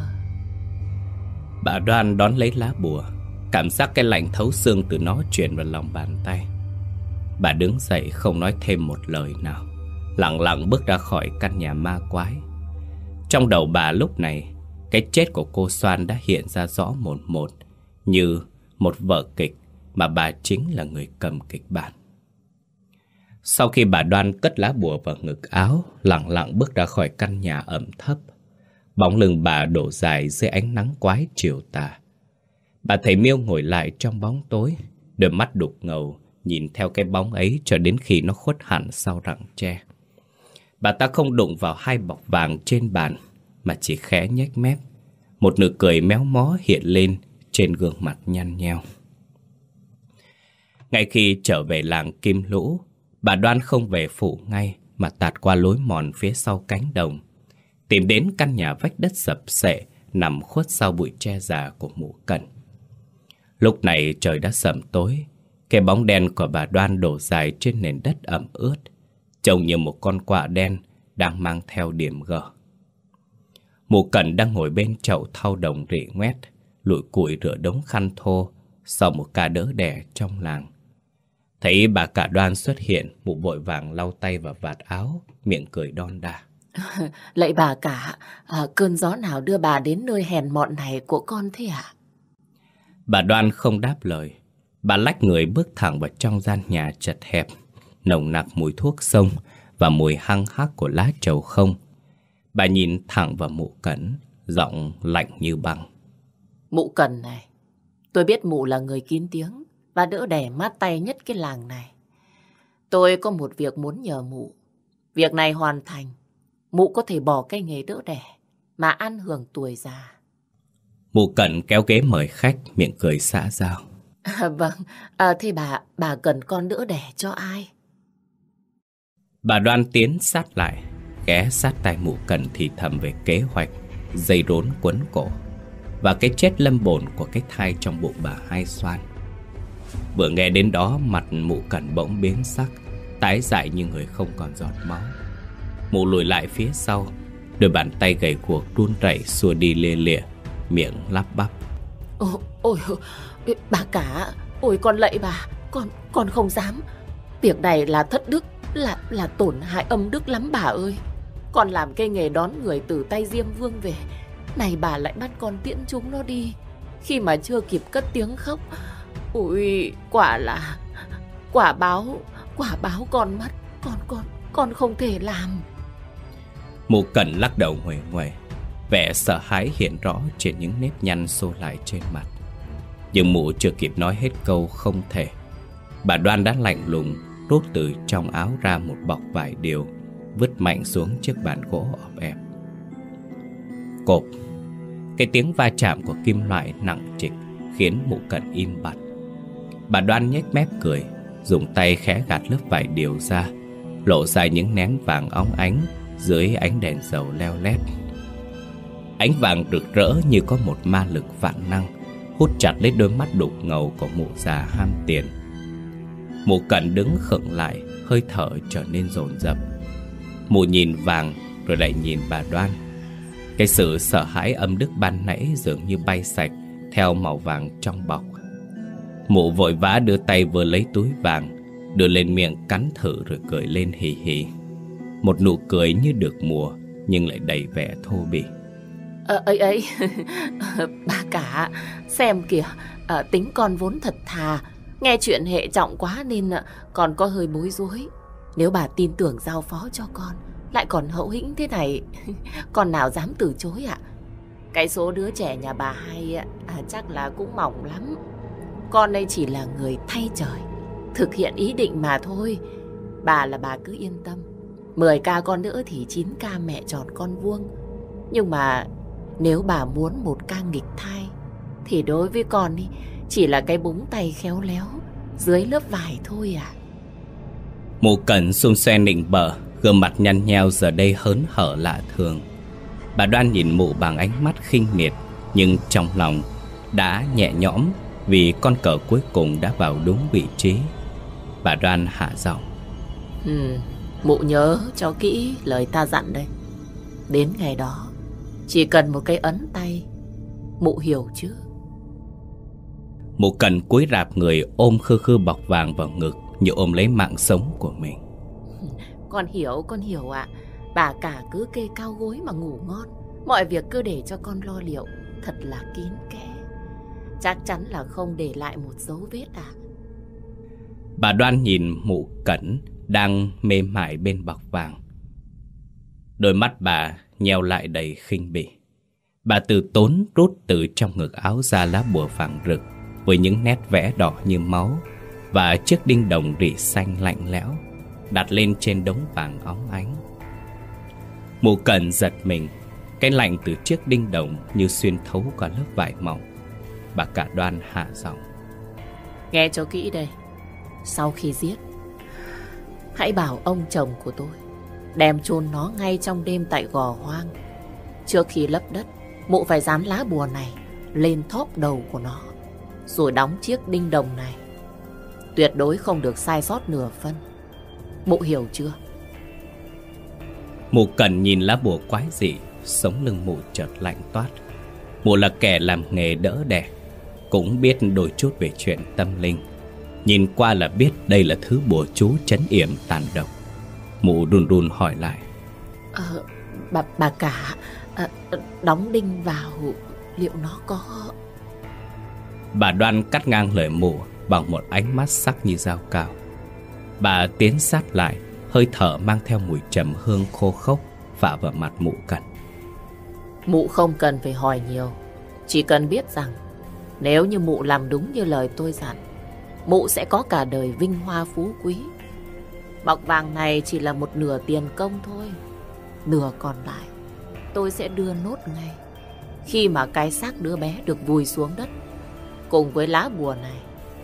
Bà Đoan đón lấy lá bùa, cảm giác cái lạnh thấu xương từ nó truyền vào lòng bàn tay. Bà đứng dậy không nói thêm một lời nào, lặng lặng bước ra khỏi căn nhà ma quái. Trong đầu bà lúc này, cái chết của cô Soan đã hiện ra rõ một một, như một vở kịch mà bà chính là người cầm kịch bản. Sau khi bà Đoan cất lá bùa vào ngực áo, lặng lặng bước ra khỏi căn nhà ẩm thấp, bóng lưng bà đổ dài dưới ánh nắng quái chiều tà. Bà thầy Miêu ngồi lại trong bóng tối, đôi mắt đục ngầu nhìn theo cái bóng ấy cho đến khi nó khuất hẳn sau rặng tre. Bà ta không đụng vào hai bọc vàng trên bàn, mà chỉ khẽ nhếch mép. Một nụ cười méo mó hiện lên trên gương mặt nhăn nheo. Ngay khi trở về làng Kim Lũ, bà Đoan không về phủ ngay mà tạt qua lối mòn phía sau cánh đồng, tìm đến căn nhà vách đất sập xệ nằm khuất sau bụi tre già của mụ Cẩn. Lúc này trời đã sẩm tối, cái bóng đen của bà Đoan đổ dài trên nền đất ẩm ướt, trông như một con quạ đen đang mang theo điểm gở. Mụ Cẩn đang ngồi bên chậu thau đồng rỉ ngoét, lủi củi rửa đống khăn thô sau một ca đỡ đẻ trong làng. Thấy bà cả Đoan xuất hiện, mụ vội vàng lau tay vào vạt áo, miệng cười đon đa. Lạy bà cả, cơn gió nào đưa bà đến nơi hèn mọn này của con thế ạ? Bà Đoan không đáp lời. Bà lách người bước thẳng vào trong gian nhà chật hẹp, nồng nặc mùi thuốc sông và mùi hăng hắc của lá trầu không. Bà nhìn thẳng vào mụ Cẩn, giọng lạnh như băng. Mụ Cẩn này, tôi biết mụ là người kín tiếng và đỡ đẻ mát tay nhất cái làng này. Tôi có một việc muốn nhờ mụ. Việc này hoàn thành, mụ có thể bỏ cái nghề đỡ đẻ mà ăn hưởng tuổi già. Mụ Cẩn kéo ghế mời khách, miệng cười xã giao. Vâng, thế bà cần con đỡ đẻ cho ai? Bà Đoan tiến sát lại, ghé sát tai mụ Cẩn thì thầm về kế hoạch dây rốn quấn cổ và cái chết lâm bồn của cái thai trong bụng bà Hai Xoan. Vừa nghe đến đó, mặt mụ Cẩn bỗng biến sắc, tái dại như người không còn giọt máu. Mụ lùi lại phía sau, đôi bàn tay gầy guộc run rẩy xua đi lia lịa, miệng lắp bắp. Ôi, bà cả, ôi con lạy bà, con không dám. Việc này là thất đức, là tổn hại âm đức lắm bà ơi. Con làm cái nghề đón người từ tay Diêm Vương về, này bà lại bắt con tiễn chúng nó đi khi mà chưa kịp cất tiếng khóc. Ôi, quả báo con mất, con không thể làm. Mụ Cẩn lắc đầu nguệ nguậy, vẻ sợ hãi hiện rõ trên những nếp nhăn xô lại trên mặt. Nhưng mụ chưa kịp nói hết câu không thể, bà Đoan đã lạnh lùng rút từ trong áo ra một bọc vải điều, vứt mạnh xuống chiếc bàn gỗ ọp ẹp. Cộp, cái tiếng va chạm của kim loại nặng trịch khiến mụ Cẩn im bặt. Bà Đoan nhếch mép cười, dùng tay khẽ gạt lớp vải điều ra, lộ ra những nén vàng óng ánh dưới ánh đèn dầu leo lét. Ánh vàng rực rỡ như có một ma lực vạn năng hút chặt lấy đôi mắt đục ngầu của mụ già ham tiền. Mụ Cẩn đứng khựng lại, hơi thở trở nên dồn dập. Mụ nhìn vàng rồi lại nhìn bà Đoan. Cái sự sợ hãi âm đức ban nãy dường như bay sạch theo màu vàng trong bọc. Mụ vội vã đưa tay vừa lấy túi vàng, đưa lên miệng cắn thử rồi cười lên hì hì. Một nụ cười như được mùa nhưng lại đầy vẻ thô bỉ. Ấy bà cả, xem kìa, tính con vốn thật thà, nghe chuyện hệ trọng quá nên còn có hơi bối rối. Nếu bà tin tưởng giao phó cho con, lại còn hậu hĩnh thế này, con nào dám từ chối ạ? Cái số đứa trẻ nhà bà Hai chắc là cũng mỏng lắm. Con đây chỉ là người thay trời, thực hiện ý định mà thôi. Bà cứ yên tâm, 10k con nữa thì 9k mẹ tròn con vuông. Nhưng mà nếu bà muốn một ca nghịch thai thì đối với con đi, chỉ là cái búng tay khéo léo dưới lớp vải thôi à. Mụ Cẩn xung xoe nịnh bợ, gương mặt nhăn nheo giờ đây hớn hở lạ thường. Bà Đoan nhìn mụ bằng ánh mắt khinh miệt, nhưng trong lòng đã nhẹ nhõm vì con cờ cuối cùng đã vào đúng vị trí. Bà Đoan hạ giọng. Mụ nhớ cho kỹ lời ta dặn đây. Đến ngày đó chỉ cần một cái ấn tay, mụ hiểu chứ? Mụ Cẩn cúi rạp người ôm khư khư bọc vàng vào ngực như ôm lấy mạng sống của mình. Con hiểu ạ. Bà cả cứ kê cao gối mà ngủ ngon. Mọi việc cứ để cho con lo liệu thật là kín kẽ. Chắc chắn là không để lại một dấu vết à. Bà Đoan nhìn mụ Cẩn đang mê mải bên bọc vàng. Đôi mắt bà nheo lại đầy khinh bỉ. Bà từ tốn rút từ trong ngực áo ra lá bùa vàng rực với những nét vẽ đỏ như máu và chiếc đinh đồng rỉ xanh lạnh lẽo đặt lên trên đống vàng óng ánh. Mụ Cẩn giật mình, cái lạnh từ chiếc đinh đồng như xuyên thấu qua lớp vải mỏng. Bà cả Đoan hạ giọng. Nghe cho kỹ đây. Sau khi giết, hãy bảo ông chồng của tôi đem chôn nó ngay trong đêm tại Gò Hoang. Trước khi lấp đất, mụ phải dán lá bùa này lên thóp đầu của nó, rồi đóng chiếc đinh đồng này. Tuyệt đối không được sai sót nửa phân. Mụ hiểu chưa? Mụ Cẩn nhìn lá bùa quái dị, sống lưng mụ chợt lạnh toát. Mụ là kẻ làm nghề đỡ đẻ, cũng biết đôi chút về chuyện tâm linh. Nhìn qua là biết đây là thứ bùa chú trấn yểm tàn độc. Mụ run run hỏi lại. Bà cả, đóng đinh vào liệu nó có... Bà Đoan cắt ngang lời mụ bằng một ánh mắt sắc như dao cao. Bà tiến sát lại, hơi thở mang theo mùi trầm hương khô khốc phả vào mặt mụ Cẩn. Mụ không cần phải hỏi nhiều, chỉ cần biết rằng nếu như mụ làm đúng như lời tôi dặn, mụ sẽ có cả đời vinh hoa phú quý. Bọc vàng này chỉ là một nửa tiền công thôi. nửa còn lại tôi sẽ đưa nốt ngay khi mà cái xác đứa bé được vùi xuống đất cùng với lá bùa này.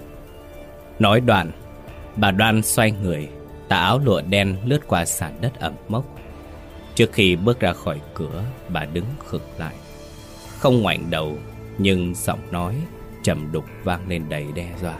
Nói đoạn, bà Đoan xoay người, tà áo lụa đen lướt qua sàn đất ẩm mốc. Trước khi bước ra khỏi cửa, bà đứng khựng lại, không ngoảnh đầu, nhưng giọng nói trầm đục vang lên đầy đe dọa.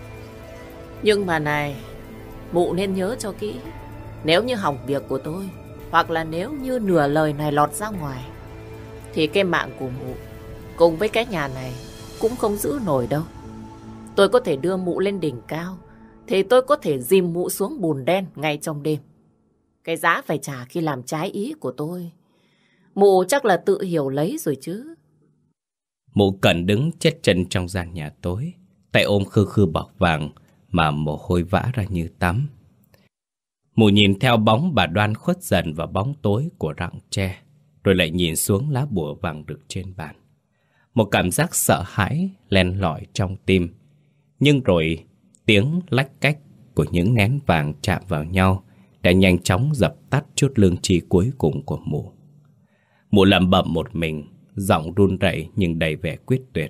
Nhưng mà này, mụ nên nhớ cho kỹ. Nếu như hỏng việc của tôi, hoặc là nếu như nửa lời này lọt ra ngoài, thì cái mạng của mụ cùng với cái nhà này cũng không giữ nổi đâu. Tôi có thể đưa mụ lên đỉnh cao, thì tôi có thể dìm mụ xuống bùn đen ngay trong đêm. Cái giá phải trả khi làm trái ý của tôi, mụ chắc là tự hiểu lấy rồi chứ. Mụ Cẩn đứng chết chân trong gian nhà tối, tay ôm khư khư bọc vàng mà mồ hôi vã ra như tắm. Mụ nhìn theo bóng bà Đoan khuất dần vào bóng tối của rặng tre, rồi lại nhìn xuống lá bùa vàng rực trên bàn. Một cảm giác sợ hãi len lỏi trong tim. Nhưng rồi tiếng lách cách của những nén vàng chạm vào nhau đã nhanh chóng dập tắt chút lương tri cuối cùng của mụ. Mụ lẩm bẩm một mình, giọng run rẩy nhưng đầy vẻ quyết tuyệt.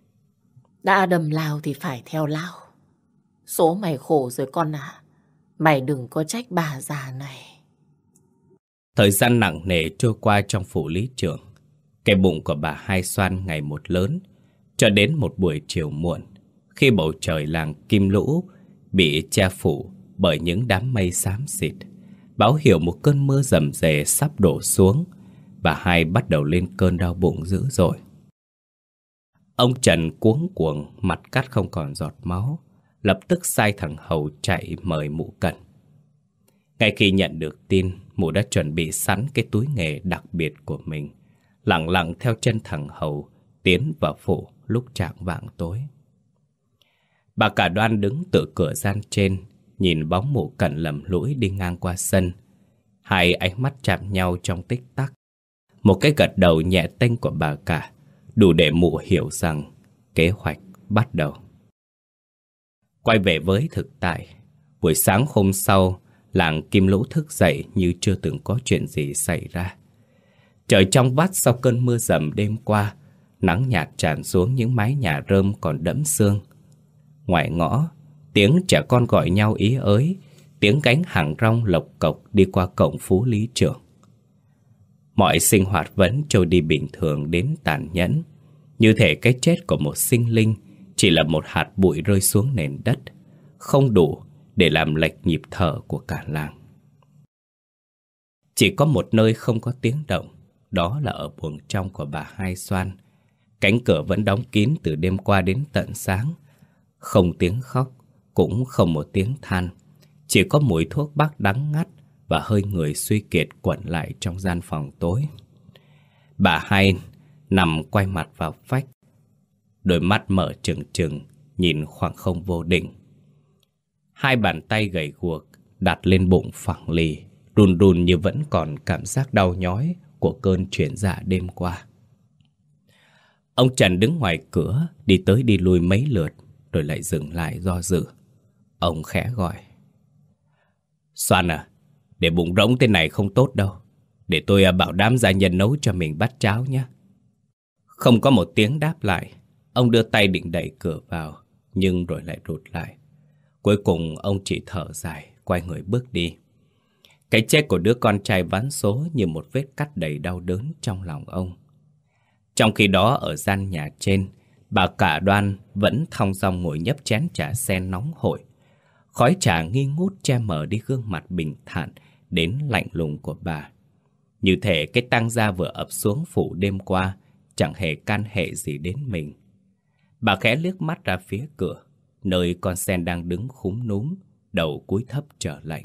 Đã đâm lao thì phải theo lao. Số mày khổ rồi con ạ. Mày đừng có trách bà già này. Thời gian nặng nề trôi qua trong phủ lý trưởng. Cái bụng của bà Hai Xoan ngày một lớn, cho đến một buổi chiều muộn, khi bầu trời làng Kim Lũ bị che phủ bởi những đám mây xám xịt, báo hiệu một cơn mưa rầm rề sắp đổ xuống. Bà Hai bắt đầu lên cơn đau bụng dữ dội. Ông Trần cuống cuồng, mặt cắt không còn giọt máu, lập tức sai thằng Hầu chạy mời mụ Cẩn. Ngay khi nhận được tin, mụ đã chuẩn bị sẵn cái túi nghề đặc biệt của mình, lặng lặng theo chân thằng Hầu tiến vào phủ lúc chạng vạng tối. Bà cả Đoan đứng tựa cửa gian trên, nhìn bóng mụ Cẩn lầm lũi đi ngang qua sân. Hai ánh mắt chạm nhau trong tích tắc. Một cái gật đầu nhẹ tênh của bà cả đủ để mụ hiểu rằng kế hoạch bắt đầu. Quay về với thực tại, buổi sáng hôm sau, làng Kim Lũ thức dậy như chưa từng có chuyện gì xảy ra. Trời trong vắt sau cơn mưa dầm đêm qua, nắng nhạt tràn xuống những mái nhà rơm còn đẫm sương. Ngoài ngõ, tiếng trẻ con gọi nhau ý ới, tiếng gánh hàng rong lộc cộc đi qua cổng Phú Lý Trưởng. Mọi sinh hoạt vẫn trôi đi bình thường đến tàn nhẫn, như thể cái chết của một sinh linh chỉ là một hạt bụi rơi xuống nền đất, không đủ để làm lệch nhịp thở của cả làng. Chỉ có một nơi không có tiếng động, đó là ở buồng trong của bà Hai Xoan. Cánh cửa vẫn đóng kín từ đêm qua đến tận sáng. Không tiếng khóc, cũng không một tiếng than. Chỉ có mùi thuốc bắc đắng ngắt và hơi người suy kiệt quẩn lại trong gian phòng tối. Bà Hai nằm quay mặt vào vách, đôi mắt mở trừng trừng nhìn khoảng không vô định. Hai bàn tay gầy guộc đặt lên bụng phẳng lì, run run như vẫn còn cảm giác đau nhói của cơn chuyển dạ đêm qua. Ông Trần đứng ngoài cửa, đi tới đi lui mấy lượt, rồi lại dừng lại do dự. Ông khẽ gọi. Xoan à, để bụng rỗng thế này không tốt đâu. Để tôi bảo đám gia nhân nấu cho mình bát cháo nhé. Không có một tiếng đáp lại. Ông đưa tay định đẩy cửa vào, nhưng rồi lại rụt lại. Cuối cùng ông chỉ thở dài, quay người bước đi. Cái chết của đứa con trai ván số như một vết cắt đầy đau đớn trong lòng ông. Trong khi đó ở gian nhà trên, bà cả Đoan vẫn thong dong ngồi nhấp chén trà sen nóng hổi. Khói trà nghi ngút che mờ đi gương mặt bình thản đến lạnh lùng của bà. Như thể cái tang gia vừa ập xuống phủ đêm qua chẳng hề can hệ gì đến mình. Bà khẽ liếc mắt ra phía cửa, nơi con sen đang đứng khúm núm, đầu cúi thấp chờ lệnh.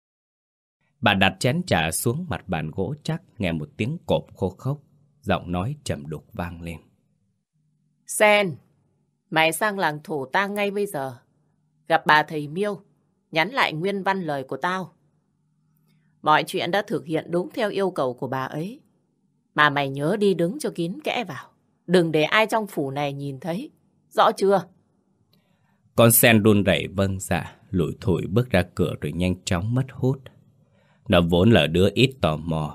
Bà đặt chén trà xuống mặt bàn gỗ chắc, nghe một tiếng cộp khô khốc, giọng nói trầm đục vang lên. Sen, mày sang làng thổ tang ngay bây giờ. Gặp bà thầy Miêu, nhắn lại nguyên văn lời của tao. Mọi chuyện đã thực hiện đúng theo yêu cầu của bà ấy. Mà mày nhớ đi đứng cho kín kẽ vào. Đừng để ai trong phủ này nhìn thấy. Rõ chưa? Con sen run rẩy vâng dạ, lủi thủi bước ra cửa rồi nhanh chóng mất hút. Nó vốn là đứa ít tò mò,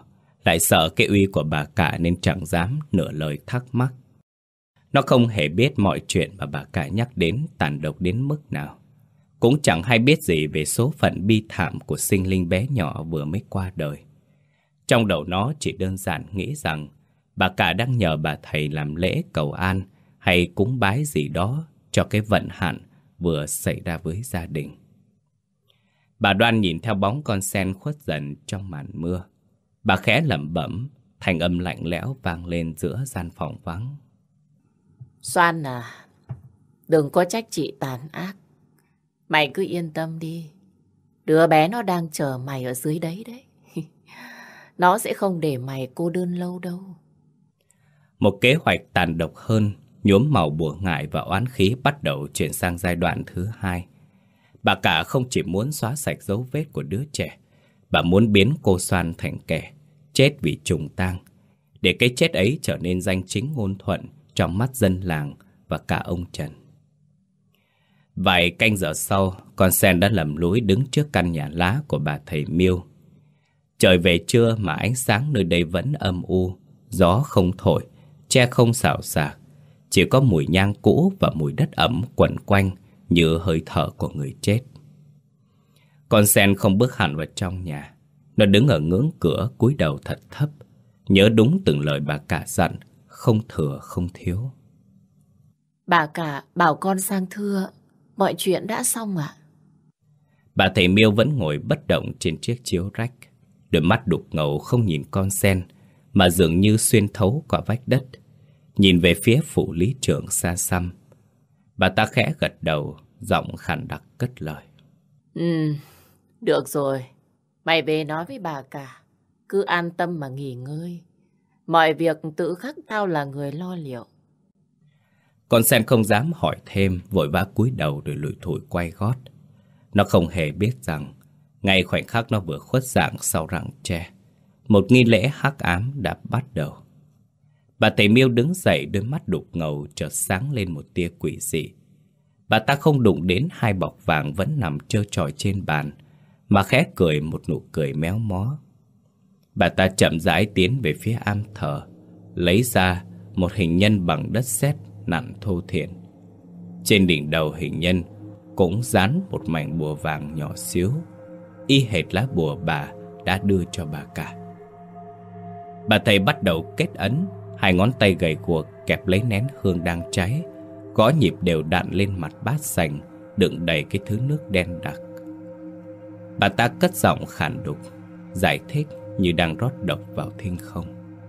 lại sợ cái uy của bà cả nên chẳng dám nửa lời thắc mắc. Nó không hề biết mọi chuyện mà bà cả nhắc đến tàn độc đến mức nào. Cũng chẳng hay biết gì về số phận bi thảm của sinh linh bé nhỏ vừa mới qua đời. Trong đầu nó chỉ đơn giản nghĩ rằng bà cả đang nhờ bà thầy làm lễ cầu an hay cúng bái gì đó cho cái vận hạn vừa xảy ra với gia đình. Bà Đoan nhìn theo bóng con sen khuất dần trong màn mưa. Bà khẽ lẩm bẩm, thanh âm lạnh lẽo vang lên giữa gian phòng vắng. Xoan à, đừng có trách chị tàn ác. Mày cứ yên tâm đi. Đứa bé nó đang chờ mày ở dưới đấy đấy. Nó sẽ không để mày cô đơn lâu đâu. Một kế hoạch tàn độc hơn, nhuốm màu bùa ngải và oán khí bắt đầu chuyển sang giai đoạn thứ 2. Bà cả không chỉ muốn xóa sạch dấu vết của đứa trẻ, bà muốn biến cô Xoan thành kẻ chết vì trùng tang, để cái chết ấy trở nên danh chính ngôn thuận trong mắt dân làng và cả ông Trần. Vài canh giờ sau, con sen đã lầm lũi đứng trước căn nhà lá của bà thầy Miêu. Trời về trưa mà ánh sáng nơi đây vẫn âm u, gió không thổi, tre không xào xạc, chỉ có mùi nhang cũ và mùi đất ẩm quẩn quanh như hơi thở của người chết. Con sen không bước hẳn vào trong nhà. Nó đứng ở ngưỡng cửa cúi đầu thật thấp, nhớ đúng từng lời bà cả dặn, không thừa không thiếu. Bà cả bảo con sang thưa, mọi chuyện đã xong ạ. Bà thầy Miêu vẫn ngồi bất động trên chiếc chiếu rách, đôi mắt đục ngầu không nhìn con sen, mà dường như xuyên thấu qua vách đất, nhìn về phía phủ lý trưởng xa xăm. Bà ta khẽ gật đầu, giọng khàn đặc cất lời. Được rồi, mày về nói với bà cả, cứ an tâm mà nghỉ ngơi. Mọi việc tự khắc tao là người lo liệu. Con sen không dám hỏi thêm, vội vã cúi đầu rồi lủi thủi quay gót. Nó không hề biết rằng ngay khoảnh khắc nó vừa khuất dạng sau rặng tre, một nghi lễ hắc ám đã bắt đầu. Bà thầy Miêu đứng dậy, đôi mắt đục ngầu chợt sáng lên một tia quỷ dị. Bà ta không đụng đến hai bọc vàng vẫn nằm trơ trọi trên bàn, mà khẽ cười một nụ cười méo mó. Bà ta chậm rãi tiến về phía am thờ, lấy ra một hình nhân bằng đất sét nặn thô thiển. Trên đỉnh đầu hình nhân cũng dán một mảnh bùa vàng nhỏ xíu, y hệt lá bùa bà đã đưa cho bà cả. Bà thầy bắt đầu kết ấn, hai ngón tay gầy guộc kẹp lấy nén hương đang cháy, gõ nhịp đều đặn lên mặt bát sành đựng đầy cái thứ nước đen đặc. Bà ta cất giọng khàn đục, giải thích như đang rót độc vào thinh không.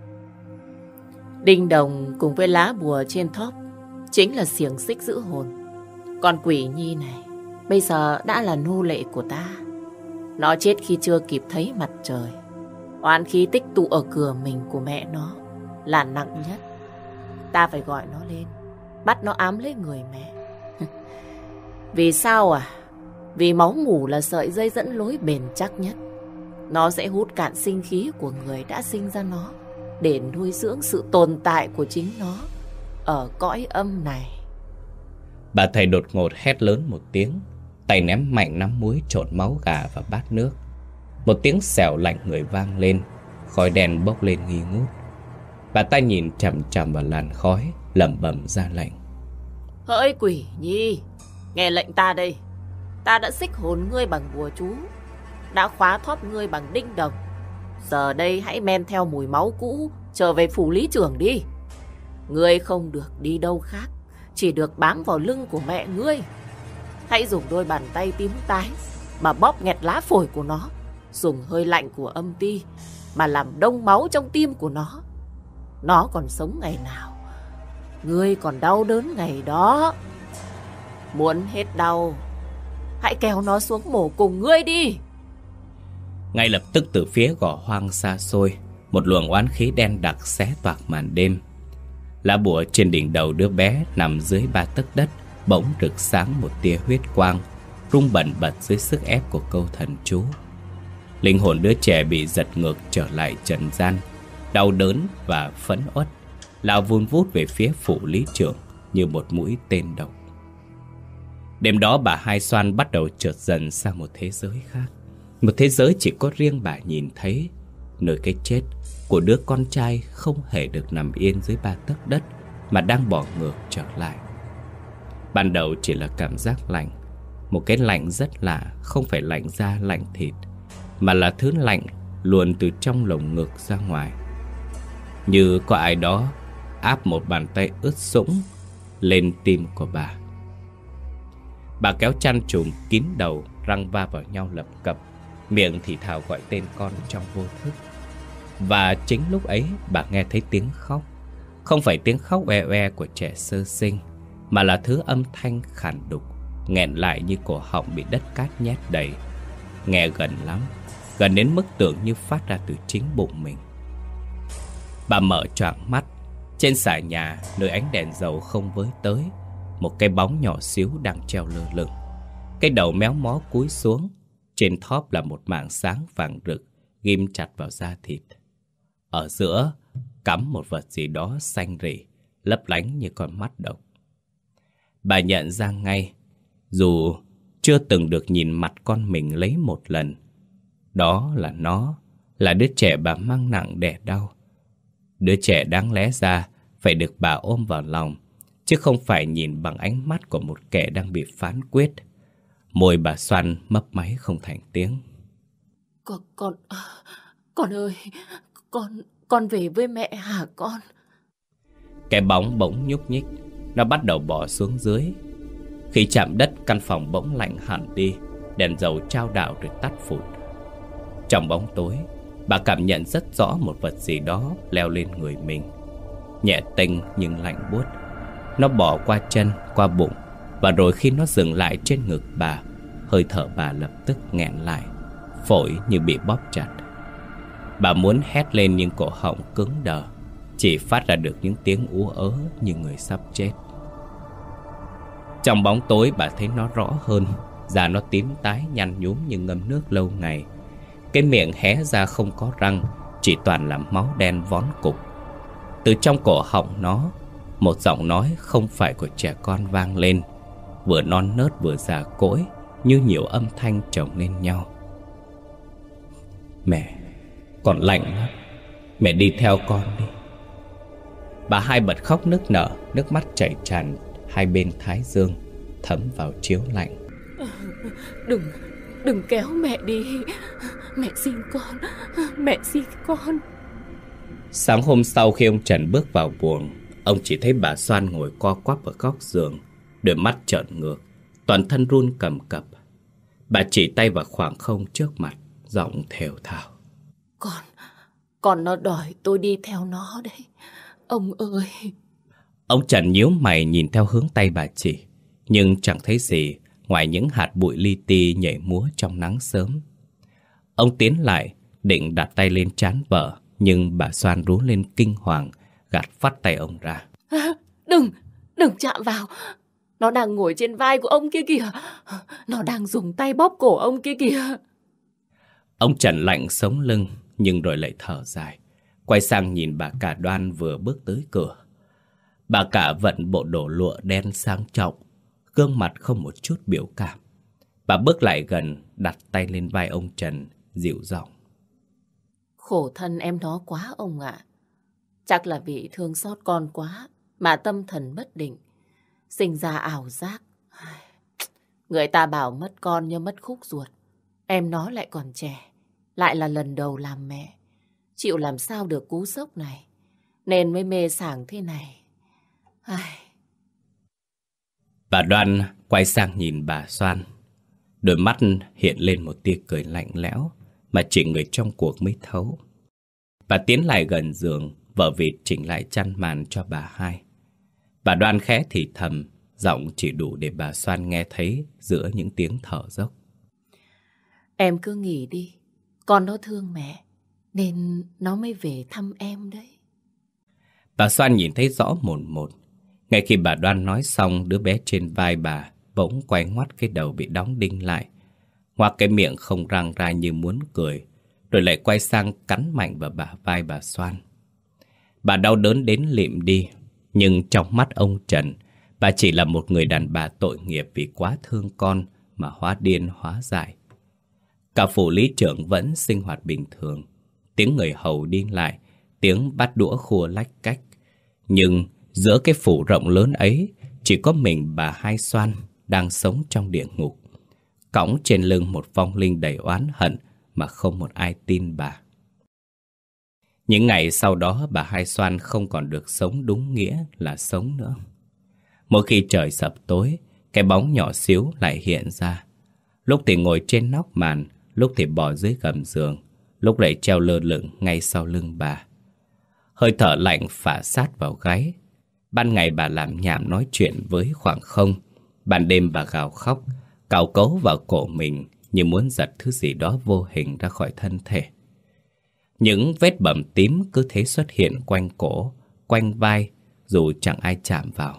Đinh đồng cùng với lá bùa trên thóp chính là xiềng xích giữ hồn. Con quỷ nhi này bây giờ đã là nô lệ của ta. Nó chết khi chưa kịp thấy mặt trời. Oán khí tích tụ ở cửa mình của mẹ nó là nặng nhất. Ta phải gọi nó lên, bắt nó ám lấy người mẹ. Vì sao à? Vì máu mủ là sợi dây dẫn lối bền chắc nhất. Nó sẽ hút cạn sinh khí của người đã sinh ra nó, để nuôi dưỡng sự tồn tại của chính nó ở cõi âm này. Bà thầy đột ngột hét lớn một tiếng, tay ném mạnh nắm muối trộn máu gà vào bát nước. Một tiếng xèo lạnh người vang lên, khói đen bốc lên nghi ngút. Bà ta nhìn chằm chằm vào làn khói, lẩm bẩm ra lệnh. Hỡi quỷ nhi, nghe lệnh ta đây. Ta đã xích hồn ngươi bằng bùa chú, đã khóa thóp ngươi bằng đinh đồng. Giờ đây hãy men theo mùi máu cũ trở về phủ lý trưởng đi. Ngươi không được đi đâu khác, chỉ được bám vào lưng của mẹ ngươi. Hãy dùng đôi bàn tay tím tái mà bóp nghẹt lá phổi của nó, dùng hơi lạnh của âm ti mà làm đông máu trong tim của nó. Nó còn sống ngày nào, ngươi còn đau đớn ngày đó. Muốn hết đau, hãy kéo nó xuống mổ cùng ngươi đi. Ngay lập tức từ phía gò hoang xa xôi, một luồng oán khí đen đặc xé toạc màn đêm. Lá bùa trên đỉnh đầu đứa bé nằm dưới 3 tấc đất bỗng rực sáng một tia huyết quang, rung bần bật dưới sức ép của câu thần chú. Linh hồn đứa trẻ bị giật ngược trở lại trần gian, đau đớn và phẫn uất, lao vun vút về phía phủ lý trưởng như một mũi tên độc. Đêm đó bà Hai Xoan bắt đầu trượt dần sang một thế giới khác, một thế giới chỉ có riêng bà nhìn thấy, nơi cái chết của đứa con trai không hề được nằm yên dưới 3 tấc đất, mà đang bỏ ngược trở lại. Ban đầu chỉ là cảm giác lạnh, một cái lạnh rất lạ, không phải lạnh da lạnh thịt, mà là thứ lạnh luồn từ trong lồng ngực ra ngoài. Như có ai đó áp một bàn tay ướt sũng lên tim của bà. Bà kéo chăn trùm kín đầu, răng va vào nhau lập cập, miệng thì thào gọi tên con trong vô thức. Và chính lúc ấy bà nghe thấy tiếng khóc. Không phải tiếng khóc oe oe của trẻ sơ sinh, mà là thứ âm thanh khàn đục, nghẹn lại như cổ họng bị đất cát nhét đầy. Nghe gần lắm, gần đến mức tưởng như phát ra từ chính bụng mình. Bà mở choạng mắt. Trên xà nhà, nơi ánh đèn dầu không với tới, một cái bóng nhỏ xíu đang treo lơ lửng. Cái đầu méo mó cúi xuống. Trên thóp là một mảng sáng vàng rực ghim chặt vào da thịt. Ở giữa cắm một vật gì đó xanh rỉ, lấp lánh như con mắt độc. Bà nhận ra ngay, dù chưa từng được nhìn mặt con mình lấy một lần. Đó là nó, là đứa trẻ bà mang nặng đẻ đau. Đứa trẻ đáng lẽ ra phải được bà ôm vào lòng, chứ không phải nhìn bằng ánh mắt của một kẻ đang bị phán quyết. Môi bà xoăn mấp máy không thành tiếng. Con ơi, con về với mẹ hả con? Cái bóng bỗng nhúc nhích, nó bắt đầu bỏ xuống dưới. Khi chạm đất, căn phòng bỗng lạnh hẳn đi, đèn dầu chao đảo rồi tắt phụt. Trong bóng tối, bà cảm nhận rất rõ một vật gì đó leo lên người mình. Nhẹ tênh nhưng lạnh buốt. Nó bỏ qua chân, qua bụng, và rồi khi nó dừng lại trên ngực bà, hơi thở bà lập tức nghẹn lại, phổi như bị bóp chặt. Bà muốn hét lên nhưng cổ họng cứng đờ, chỉ phát ra được những tiếng ú ớ như người sắp chết. Trong bóng tối bà thấy nó rõ hơn. Da nó tím tái nhăn nhúm như ngâm nước lâu ngày. Cái miệng hé ra không có răng, chỉ toàn là máu đen vón cục. Từ trong cổ họng nó, một giọng nói không phải của trẻ con vang lên, vừa non nớt vừa già cỗi, như nhiều âm thanh chồng lên nhau. Mẹ, con lạnh lắm, mẹ đi theo con đi. Bà hai bật khóc nức nở, nước mắt chảy tràn hai bên thái dương, thấm vào chiếu lạnh. Đừng kéo mẹ đi. Mẹ xin con, mẹ xin con. Sáng hôm sau khi ông Trần bước vào buồng, ông chỉ thấy bà Xoan ngồi co quắp ở góc giường, đôi mắt trợn ngược, toàn thân run cầm cập. Bà chỉ tay vào khoảng không trước mặt, giọng thều thào. Con nó đòi tôi đi theo nó đấy, ông ơi. Ông Trần nhíu mày nhìn theo hướng tay bà chỉ, nhưng chẳng thấy gì ngoài những hạt bụi li ti nhảy múa trong nắng sớm. Ông tiến lại, định đặt tay lên trán vợ, nhưng bà Xoan rú lên kinh hoàng, gạt phắt tay ông ra. Đừng chạm vào. Nó đang ngồi trên vai của ông kia kìa. Nó đang dùng tay bóp cổ ông kia kìa. Ông Trần lạnh sống lưng, nhưng rồi lại thở dài, quay sang nhìn bà cả Đoan vừa bước tới cửa. Bà cả vận bộ đồ lụa đen sang trọng, gương mặt không một chút biểu cảm. Bà bước lại gần, đặt tay lên vai ông Trần, dịu giọng. Khổ thân em nó quá ông ạ. Chắc là vì thương xót con quá mà tâm thần bất định, sinh ra ảo giác. Người ta bảo mất con như mất khúc ruột. Em nó lại còn trẻ, lại là lần đầu làm mẹ, chịu làm sao được cú sốc này, nên mới mê sảng thế này. Bà Đoan quay sang nhìn bà Xoan, đôi mắt hiện lên một tia cười lạnh lẽo mà chỉ người trong cuộc mới thấu. Bà tiến lại gần giường, vợ vịt chỉnh lại chăn màn cho bà hai. Bà Đoan khẽ thì thầm, giọng chỉ đủ để bà Xoan nghe thấy giữa những tiếng thở dốc. Em cứ nghỉ đi, con nó thương mẹ, nên nó mới về thăm em đấy. Bà Xoan nhìn thấy rõ mồn một. Ngay khi bà Đoan nói xong, đứa bé trên vai bà bỗng quay ngoắt cái đầu bị đóng đinh lại, ngoác cái miệng không răng ra như muốn cười, rồi lại quay sang cắn mạnh vào bả vai bà Xoan. Bà đau đớn đến lịm đi, nhưng trong mắt ông Trần, bà chỉ là một người đàn bà tội nghiệp vì quá thương con mà hóa điên hóa dại. Cả phủ lý trưởng vẫn sinh hoạt bình thường. tiếng người hầu đi lại, tiếng bát đũa khua lách cách. Nhưng giữa cái phủ rộng lớn ấy, chỉ có mình bà Hai Xoan đang sống trong địa ngục, cõng trên lưng một vong linh đầy oán hận mà không một ai tin bà. Những ngày sau đó, bà Hai Xoan không còn được sống đúng nghĩa là sống nữa. Mỗi khi trời sập tối, cái bóng nhỏ xíu lại hiện ra. Lúc thì ngồi trên nóc màn, lúc thì bò dưới gầm giường, lúc lại treo lơ lửng ngay sau lưng bà. Hơi thở lạnh phả sát vào gáy. Ban ngày bà làm nhảm nói chuyện với khoảng không, ban đêm bà gào khóc, cào cấu vào cổ mình như muốn giật thứ gì đó vô hình ra khỏi thân thể. Những vết bầm tím cứ thế xuất hiện quanh cổ, quanh vai, dù chẳng ai chạm vào.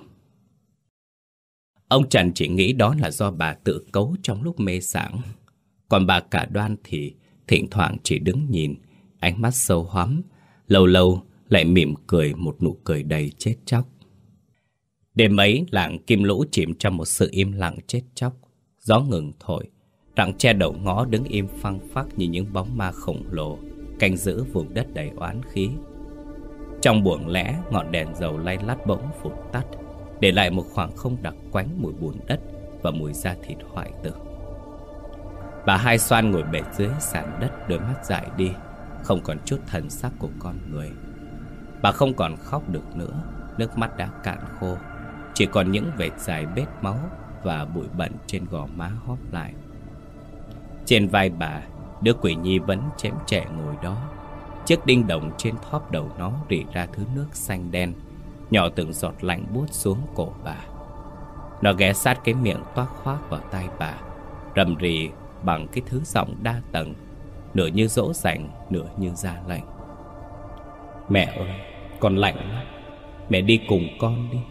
Ông Trần chỉ nghĩ đó là do bà tự cấu trong lúc mê sảng. Còn bà Cả Đoan thì thỉnh thoảng chỉ đứng nhìn, ánh mắt sâu hoắm, lâu lâu lại mỉm cười một nụ cười đầy chết chóc. Đêm ấy, làng Kim Lũ chìm trong một sự im lặng chết chóc. Gió ngừng thổi, rặng tre đầu ngõ đứng im phăng phắc như những bóng ma khổng lồ canh giữ vùng đất đầy oán khí. Trong buồng lẽ, ngọn đèn dầu lay lắt bỗng phụt tắt, để lại một khoảng không đặc quánh mùi bùn đất và mùi da thịt hoại tử. Bà Hai Xoan ngồi bệt dưới sàn đất, đôi mắt dại đi, không còn chút thần sắc của con người. Bà không còn khóc được nữa, nước mắt đã cạn khô, chỉ còn những vệt dài bết máu và bụi bẩn trên gò má hóp lại. Trên vai bà, đứa quỷ nhi vẫn chém chệ ngồi đó. Chiếc đinh đồng trên thóp đầu nó rỉ ra thứ nước xanh đen, nhỏ từng giọt lạnh buốt xuống cổ bà. Nó ghé sát cái miệng toác khoác vào tai bà, rầm rì bằng cái thứ giọng đa tầng, nửa như dỗ dành, nửa như ra lệnh. Mẹ ơi, con lạnh lắm, mẹ đi cùng con đi.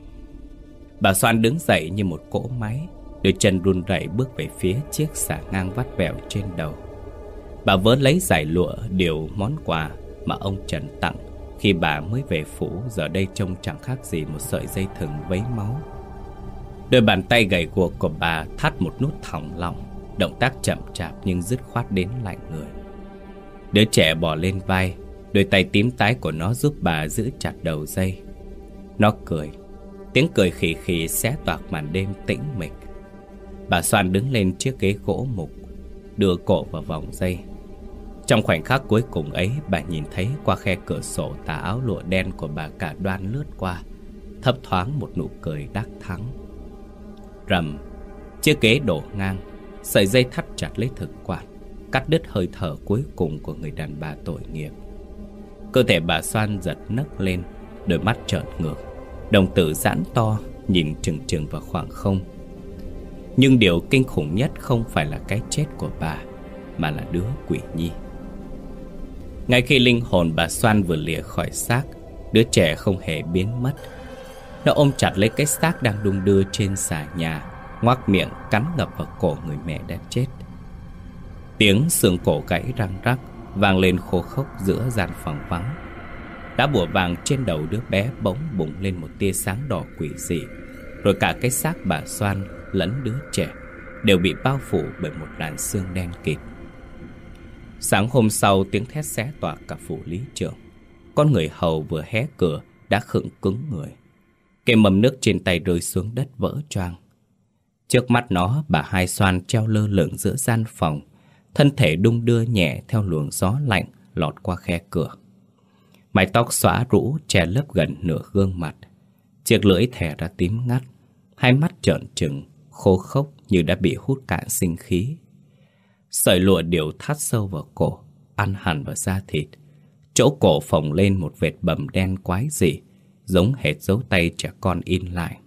Bà Xoan đứng dậy như một cỗ máy, đôi chân run rẩy bước về phía chiếc xà ngang vắt vẻo trên đầu. Bà vớ lấy giải lụa điều món quà mà ông Trần tặng khi bà mới về phủ, giờ đây trông chẳng khác gì một sợi dây thừng vấy máu. Đôi bàn tay gầy guộc của bà thắt một nút thòng lọng, động tác chậm chạp nhưng dứt khoát đến lạnh người. Đứa trẻ bò lên vai, đôi tay tím tái của nó giúp bà giữ chặt đầu dây. Nó cười, tiếng cười khì khì xé toạc màn đêm tĩnh mịch. Bà Xoan đứng lên chiếc ghế gỗ mục, đưa cổ vào vòng dây. Trong khoảnh khắc cuối cùng ấy, bà nhìn thấy qua khe cửa sổ tà áo lụa đen của bà Cả Đoan lướt qua, thấp thoáng một nụ cười đắc thắng. Rầm, chiếc ghế đổ ngang, sợi dây thắt chặt lấy thực quản, cắt đứt hơi thở cuối cùng của người đàn bà tội nghiệp. Cơ thể bà Xoan giật nấc lên, đôi mắt trợn ngược, đồng tử giãn to, nhìn chừng chừng vào khoảng không. Nhưng điều kinh khủng nhất không phải là cái chết của bà, mà là đứa quỷ nhi. Ngay khi linh hồn bà Xoan vừa lìa khỏi xác, đứa trẻ không hề biến mất. Nó ôm chặt lấy cái xác đang đung đưa trên xà nhà, ngoác miệng cắn ngập vào cổ người mẹ đã chết. Tiếng xương cổ gãy răng rắc vang lên khô khốc giữa gian phòng vắng. Đá bùa vàng trên đầu đứa bé bỗng bùng lên một tia sáng đỏ quỷ dị, rồi cả cái xác bà Xoan lẫn đứa trẻ đều bị bao phủ bởi một làn sương đen kịt. Sáng hôm sau, tiếng thét xé toạc cả phủ lý trưởng. Con người hầu vừa hé cửa đã khựng cứng người. Cái mâm nước trên tay rơi xuống đất vỡ choang. Trước mắt nó, bà Hai Xoan treo lơ lửng giữa gian phòng, thân thể đung đưa nhẹ theo luồng gió lạnh lọt qua khe cửa. Mái tóc xõa rũ che lấp gần nửa gương mặt, chiếc lưỡi thè ra tím ngắt, hai mắt trợn trừng, khô khốc như đã bị hút cạn sinh khí. Sợi lụa điều thắt sâu vào cổ, ăn hẳn vào da thịt. Chỗ cổ phồng lên một vệt bầm đen quái dị, giống hệt dấu tay trẻ con in lại.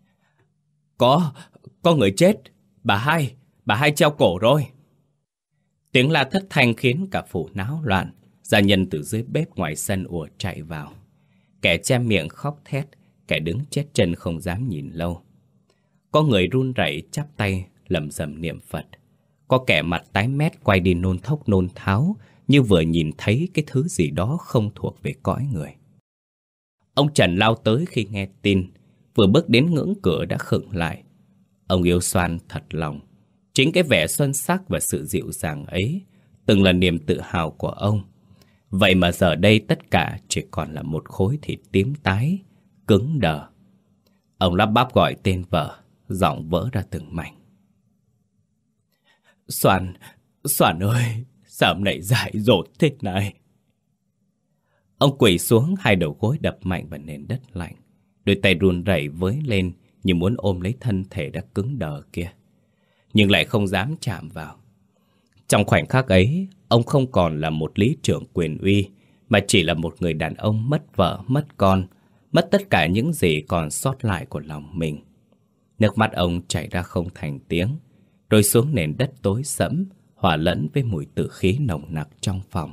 Có người chết. Bà hai treo cổ rồi. Tiếng la thất thanh khiến cả phủ náo loạn. Gia nhân từ dưới bếp ngoài sân ùa chạy vào. Kẻ che miệng khóc thét, kẻ đứng chết chân không dám nhìn lâu. Có người run rẩy chắp tay lẩm rẩm niệm Phật. Có kẻ mặt tái mét quay đi nôn thốc nôn tháo, như vừa nhìn thấy cái thứ gì đó không thuộc về cõi người. Ông Trần lao tới khi nghe tin, vừa bước đến ngưỡng cửa đã khựng lại. Ông yêu Xoan thật lòng. Chính cái vẻ xuân sắc và sự dịu dàng ấy từng là niềm tự hào của ông. Vậy mà giờ đây tất cả chỉ còn là một khối thịt tím tái, cứng đờ. Ông lắp bắp gọi tên vợ, giọng vỡ ra từng mảnh. Soàn ơi, sao hôm nay dại dột thế này? Ông quỳ xuống, hai đầu gối đập mạnh vào nền đất lạnh. Đôi tay run rẩy với lên như muốn ôm lấy thân thể đã cứng đờ kia, nhưng lại không dám chạm vào. Trong khoảnh khắc ấy, ông không còn là một lý trưởng quyền uy, mà chỉ là một người đàn ông mất vợ, mất con, mất tất cả những gì còn sót lại của lòng mình. Nước mắt ông chảy ra không thành tiếng, rơi xuống nền đất tối sẫm, hòa lẫn với mùi tử khí nồng nặc trong phòng.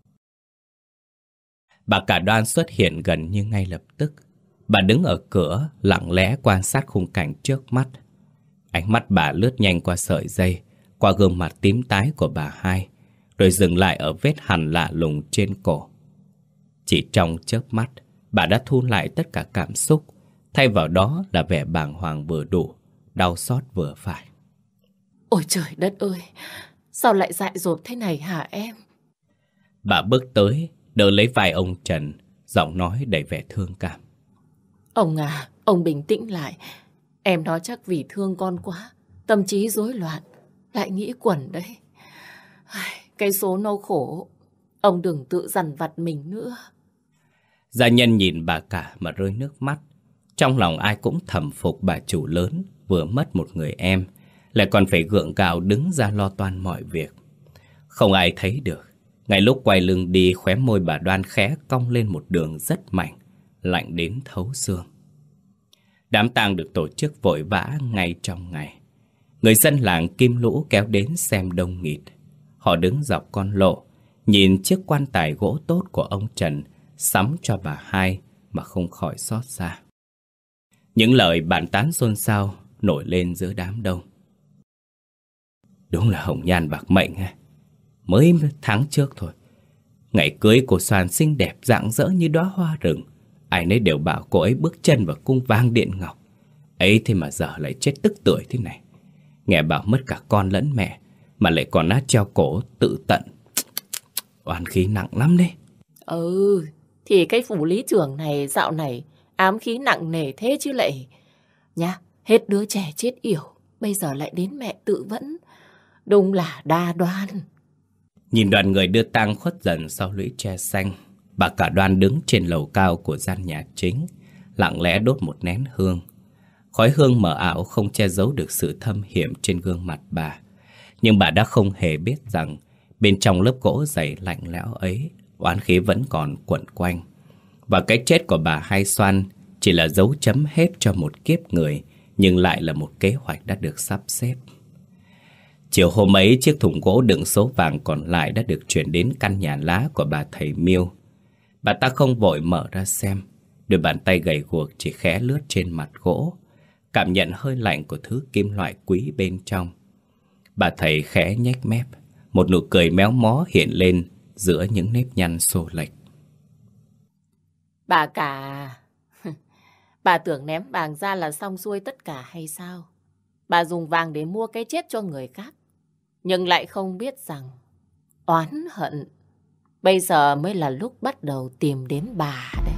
Bà Cả Đoan xuất hiện gần như ngay lập tức. Bà đứng ở cửa, lặng lẽ quan sát khung cảnh trước mắt. Ánh mắt bà lướt nhanh qua sợi dây, qua gương mặt tím tái của bà hai, rồi dừng lại ở vết hằn lạ lùng trên cổ. Chỉ trong chớp mắt, bà đã thu lại tất cả cảm xúc, thay vào đó là vẻ bàng hoàng vừa đủ, đau xót vừa phải. Ôi trời đất ơi, sao lại dại dột thế này hả em? Bà bước tới, đỡ lấy vai ông Trần, giọng nói đầy vẻ thương cảm. Ông à, ông bình tĩnh lại. Em nói chắc vì thương con quá, tâm trí rối loạn, lại nghĩ quẩn đấy. Cái số nâu khổ, ông đừng tự dằn vặt mình nữa. Gia nhân nhìn bà cả mà rơi nước mắt. Trong lòng ai cũng thầm phục bà chủ lớn vừa mất một người em, lại còn phải gượng gạo đứng ra lo toan mọi việc. Không ai thấy được, ngay lúc quay lưng đi, khóe môi bà Đoan khẽ cong lên một đường rất mạnh, lạnh đến thấu xương. Đám tang được tổ chức vội vã ngay trong ngày. Người dân làng Kim Lũ kéo đến xem đông nghịt. Họ đứng dọc con lộ, nhìn chiếc quan tài gỗ tốt của ông Trần sắm cho bà hai mà không khỏi xót xa. Những lời bàn tán xôn xao nổi lên giữa đám đông. Đúng là hồng nhan bạc mệnh ha. Mới tháng trước thôi, ngày cưới của Soàn xinh đẹp rạng rỡ như đóa hoa rừng. Ai nấy đều bảo cô ấy bước chân vào cung vang điện ngọc. Ấy thế mà giờ lại chết tức tưởi thế này. Nghe bảo mất cả con lẫn mẹ, mà lại còn nát treo cổ tự tận. Oan khí nặng lắm đấy. Thì cái phủ lý trưởng này dạo này ám khí nặng nề thế chứ lại. Nhá, hết đứa trẻ chết yểu, bây giờ lại đến mẹ tự vẫn. Đúng là đa đoan. Nhìn đoàn người đưa tang khuất dần sau lũy tre xanh, bà Cả Đoan đứng trên lầu cao của gian nhà chính, lặng lẽ đốt một nén hương. Khói hương mờ ảo không che giấu được sự thâm hiểm trên gương mặt bà. Nhưng bà đã không hề biết rằng bên trong lớp gỗ dày lạnh lẽo ấy, oán khí vẫn còn quẩn quanh. Và cái chết của bà Hai Xoan chỉ là dấu chấm hết cho một kiếp người, nhưng lại là một kế hoạch đã được sắp xếp. Chiều hôm ấy, chiếc thùng gỗ đựng số vàng còn lại đã được chuyển đến căn nhà lá của bà thầy Miêu. Bà ta không vội mở ra xem, đôi bàn tay gầy guộc chỉ khẽ lướt trên mặt gỗ, cảm nhận hơi lạnh của thứ kim loại quý bên trong. Bà thầy khẽ nhếch mép, một nụ cười méo mó hiện lên giữa những nếp nhăn xô lệch. Bà cả, bà tưởng ném vàng ra là xong xuôi tất cả hay sao? Bà dùng vàng để mua cái chết cho người khác, nhưng lại không biết rằng oán hận bây giờ mới là lúc bắt đầu tìm đến bà đấy.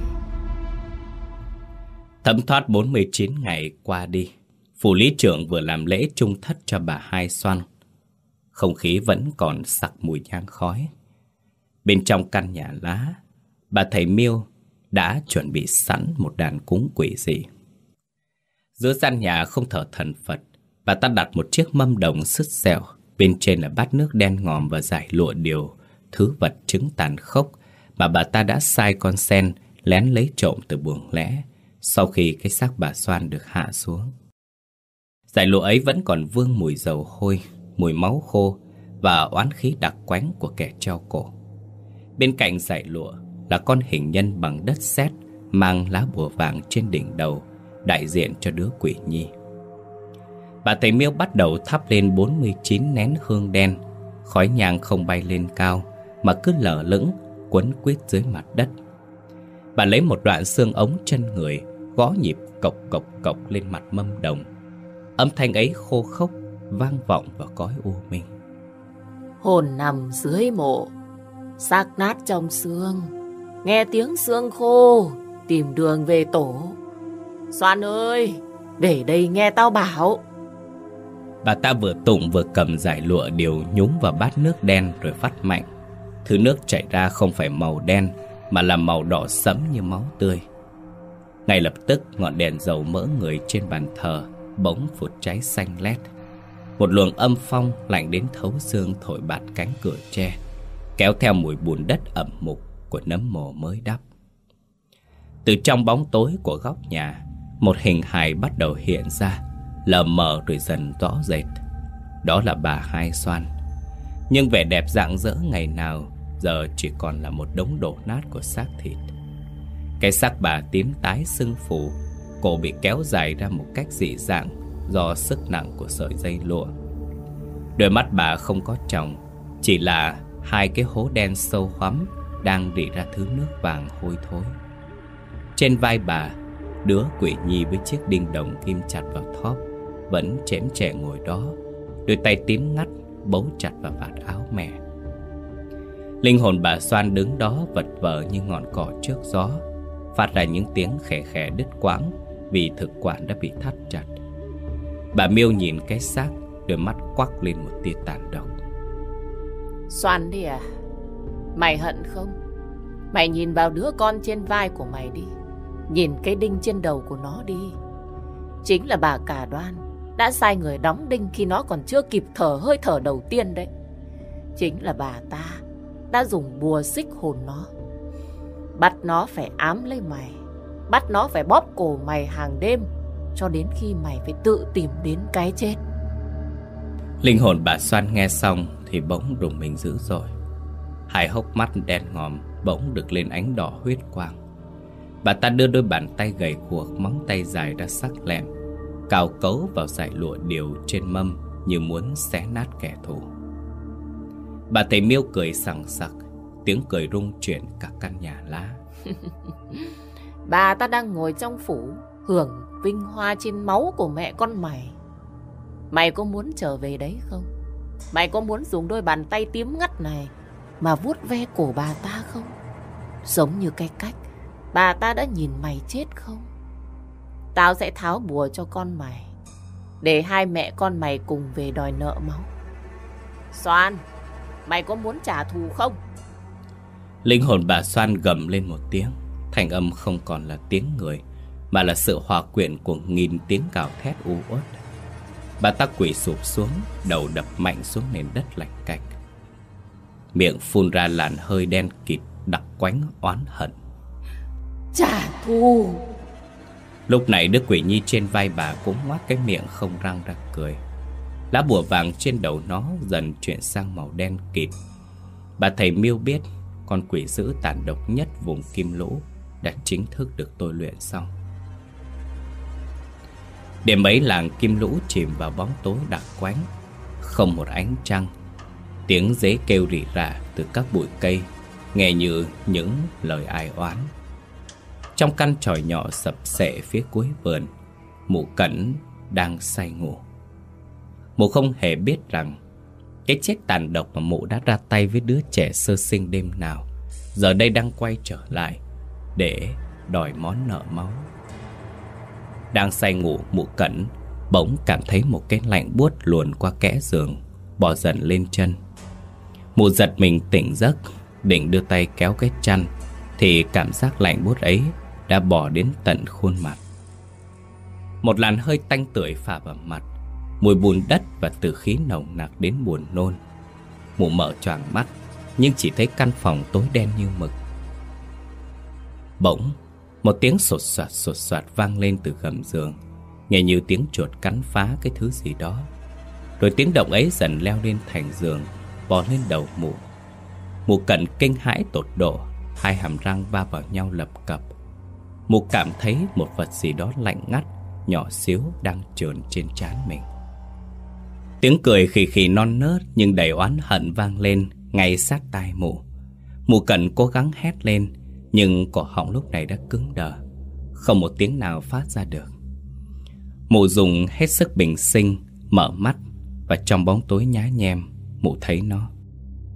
Thấm thoát 49 ngày qua đi, phủ lý trưởng vừa làm lễ chung thất cho bà Hai Xoan. Không khí vẫn còn sặc mùi nhang khói. Bên trong căn nhà lá, bà thầy Miêu đã chuẩn bị sẵn một đàn cúng quỷ dị. Giữa gian nhà không thờ thần Phật, bà ta đặt một chiếc mâm đồng sứt xẻo, bên trên là bát nước đen ngòm và dải lụa điều, thứ vật chứng tàn khốc mà bà ta đã sai con sen lén lấy trộm từ buồng lẽ sau khi cái xác bà Xoan được hạ xuống. Dải lụa ấy vẫn còn vương mùi dầu hôi, mùi máu khô và oán khí đặc quánh của kẻ treo cổ. Bên cạnh dải lụa là con hình nhân bằng đất sét mang lá bùa vàng trên đỉnh đầu, đại diện cho đứa quỷ nhi. Bà thầy Miêu bắt đầu thắp lên 49 nén hương đen. Khói nhang không bay lên cao mà cứ lờ lững quấn quýt dưới mặt đất. Bà lấy một đoạn xương ống chân người, gõ nhịp cộc cộc cộc lên mặt mâm đồng. Âm thanh ấy khô khốc vang vọng vào cõi u minh. Hồn nằm dưới mộ, Xác nát trong xương, nghe tiếng xương khô, tìm đường về tổ. Xoan ơi, để đây nghe tao bảo. Bà ta vừa tụng vừa cầm dải lụa điều nhúng vào bát nước đen rồi vắt mạnh. Thứ nước chảy ra không phải màu đen mà là màu đỏ sẫm như máu tươi. Ngay lập tức ngọn đèn dầu mỡ người trên bàn thờ bỗng phụt cháy xanh lét. Một luồng âm phong lạnh đến thấu xương thổi bạt cánh cửa tre, kéo theo mùi bùn đất ẩm mục của nấm mồ mới đắp. Từ trong bóng tối của góc nhà, một hình hài bắt đầu hiện ra, lờ mờ rồi dần rõ rệt. Đó là bà Hai Xoan. Nhưng vẻ đẹp rạng rỡ ngày nào giờ chỉ còn là một đống đổ nát của xác thịt. Cái xác bà tím tái sưng phù, cổ bị kéo dài ra một cách dị dạng do sức nặng của sợi dây lụa. Đôi mắt bà không có tròng, chỉ là hai cái hố đen sâu hoắm đang rỉ ra thứ nước vàng hôi thối. Trên vai bà, đứa quỷ nhi với chiếc đinh đồng kim chặt vào thóp vẫn chễm chệ ngồi đó, đôi tay tím ngắt bấu chặt vào vạt áo mẹ. Linh hồn bà Xoan đứng đó vật vờ như ngọn cỏ trước gió, phát ra những tiếng khè khè đứt quãng vì thực quản đã bị thắt chặt. Bà Miêu nhìn cái xác, đôi mắt quắc lên một tia tàn độc. Xoan đi à, mày hận không? Mày nhìn vào đứa con trên vai của mày đi, nhìn cái đinh trên đầu của nó đi. Chính là bà Cả Đoan đã sai người đóng đinh khi nó còn chưa kịp thở hơi thở đầu tiên đấy. Chính là bà ta đã dùng bùa xích hồn nó, bắt nó phải ám lấy mày, bắt nó phải bóp cổ mày hàng đêm cho đến khi mày phải tự tìm đến cái chết. Linh hồn bà Xoan nghe xong thì bỗng rùng mình dữ dội. Hai hốc mắt đen ngòm bỗng được lên ánh đỏ huyết quang. Bà ta đưa đôi bàn tay gầy guộc, móng tay dài ra sắc lẹm, cào cấu vào dải lụa điều trên mâm như muốn xé nát kẻ thù. Bà thầy Miêu cười sằng sặc, tiếng cười rung chuyển cả căn nhà lá. Bà ta đang ngồi trong phủ hưởng vinh hoa trên máu của mẹ con mày. Mày có muốn trở về đấy không? Mày có muốn dùng đôi bàn tay tím ngắt này mà vuốt ve cổ bà ta không? Giống như cái cách bà ta đã nhìn mày chết không? Tao sẽ tháo bùa cho con mày, để hai mẹ con mày cùng về đòi nợ máu. Xoan, mày có muốn trả thù không? Linh hồn bà Xoan gầm lên một tiếng. Thành âm không còn là tiếng người, mà là sự hòa quyện của nghìn tiếng gào thét u uất. Bà ta quỳ sụp xuống, đầu đập mạnh xuống nền đất lạnh cạch, miệng phun ra làn hơi đen kịt đặc quánh oán hận. Trả thù! Lúc này đứa quỷ nhi trên vai bà cũng ngoác cái miệng không răng ra cười. Lá bùa vàng trên đầu nó dần chuyển sang màu đen kịt. Bà thầy Miêu biết con quỷ dữ tàn độc nhất vùng Kim Lũ đã chính thức được tôi luyện xong. Đêm ấy làng Kim Lũ chìm vào bóng tối đặc quánh, không một ánh trăng. Tiếng dế kêu rỉ rả từ các bụi cây, nghe như những lời ai oán. Trong căn chòi nhỏ sập xệ phía cuối vườn, mụ Cẩn đang say ngủ. Mụ không hề biết rằng cái chết tàn độc mà mụ đã ra tay với đứa trẻ sơ sinh đêm nào giờ đây đang quay trở lại để đòi món nợ máu. Đang say ngủ, mụ Cẩn bỗng cảm thấy một cái lạnh buốt luồn qua kẽ giường, bò dần lên chân. Mụ giật mình tỉnh giấc, định đưa tay kéo cái chăn thì cảm giác lạnh buốt ấy đã bò đến tận khuôn mặt. Một làn hơi tanh tưởi phả vào mặt, mùi bùn đất và tử khí nồng nặc đến buồn nôn. Mụ mở choàng mắt, nhưng chỉ thấy căn phòng tối đen như mực. Bỗng một tiếng sột soạt vang lên từ gầm giường, nghe như tiếng chuột cắn phá cái thứ gì đó. Rồi tiếng động ấy dần leo lên thành giường, bò lên đầu mụ. Mụ Cẩn kinh hãi tột độ, hai hàm răng va vào nhau lập cập. Mụ cảm thấy một vật gì đó lạnh ngắt, nhỏ xíu đang trườn trên trán mình. Tiếng cười khì khì non nớt nhưng đầy oán hận vang lên ngay sát tai mụ. Mụ Cẩn cố gắng hét lên, nhưng cổ họng lúc này đã cứng đờ, không một tiếng nào phát ra được. Mụ dùng hết sức bình sinh, mở mắt, và trong bóng tối nhá nhem, mụ thấy nó.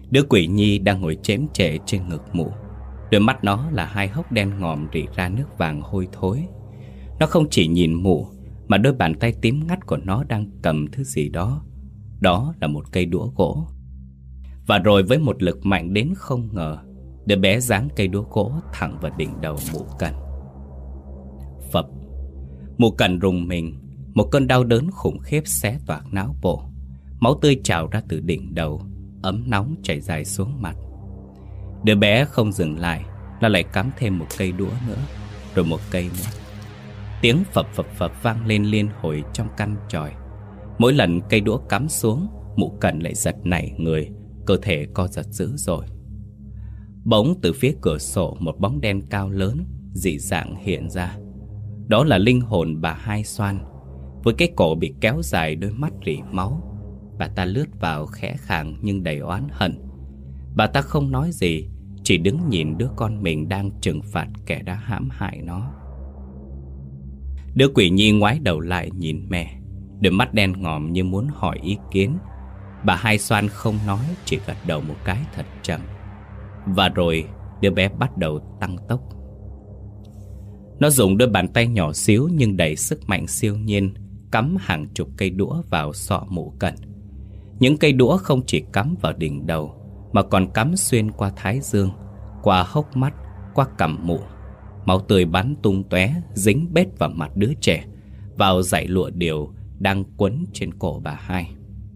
Đứa quỷ nhi đang ngồi chễm chệ trên ngực mụ. Đôi mắt nó là hai hốc đen ngòm rỉ ra nước vàng hôi thối. Nó không chỉ nhìn mụ, mà đôi bàn tay tím ngắt của nó đang cầm thứ gì đó. Đó là một cây đũa gỗ. Và rồi với một lực mạnh đến không ngờ, đứa bé giáng cây đũa gỗ thẳng vào đỉnh đầu mụ Cần. Phập. Mụ Cần rùng mình. Một cơn đau đớn khủng khiếp xé toạc não bộ. Máu tươi trào ra từ đỉnh đầu, ấm nóng chảy dài xuống mặt. Đứa bé không dừng lại, nó lại cắm thêm một cây đũa nữa, rồi một cây nữa. Tiếng phập phập phập vang lên liên hồi trong căn tròi. Mỗi lần cây đũa cắm xuống, mụ Cần lại giật nảy người, cơ thể co giật dữ dội. Bỗng từ phía cửa sổ một bóng đen cao lớn dị dạng hiện ra. Đó là linh hồn bà Hai Xoan. Với cái cổ bị kéo dài, đôi mắt rỉ máu, bà ta lướt vào khẽ khàng nhưng đầy oán hận. Bà ta không nói gì, chỉ đứng nhìn đứa con mình đang trừng phạt kẻ đã hãm hại nó. Đứa quỷ nhi ngoái đầu lại nhìn mẹ, đôi mắt đen ngòm như muốn hỏi ý kiến. Bà Hai Xoan không nói, chỉ gật đầu một cái thật chậm. Và rồi đứa bé bắt đầu tăng tốc. Nó dùng đôi bàn tay nhỏ xíu nhưng đầy sức mạnh siêu nhiên, cắm hàng chục cây đũa vào sọ mụ Cần. Những cây đũa không chỉ cắm vào đỉnh đầu, mà còn cắm xuyên qua thái dương, qua hốc mắt, qua cằm mụ. Máu tươi bắn tung tóe, dính bết vào mặt đứa trẻ, vào dải lụa điều đang quấn trên cổ bà Hai.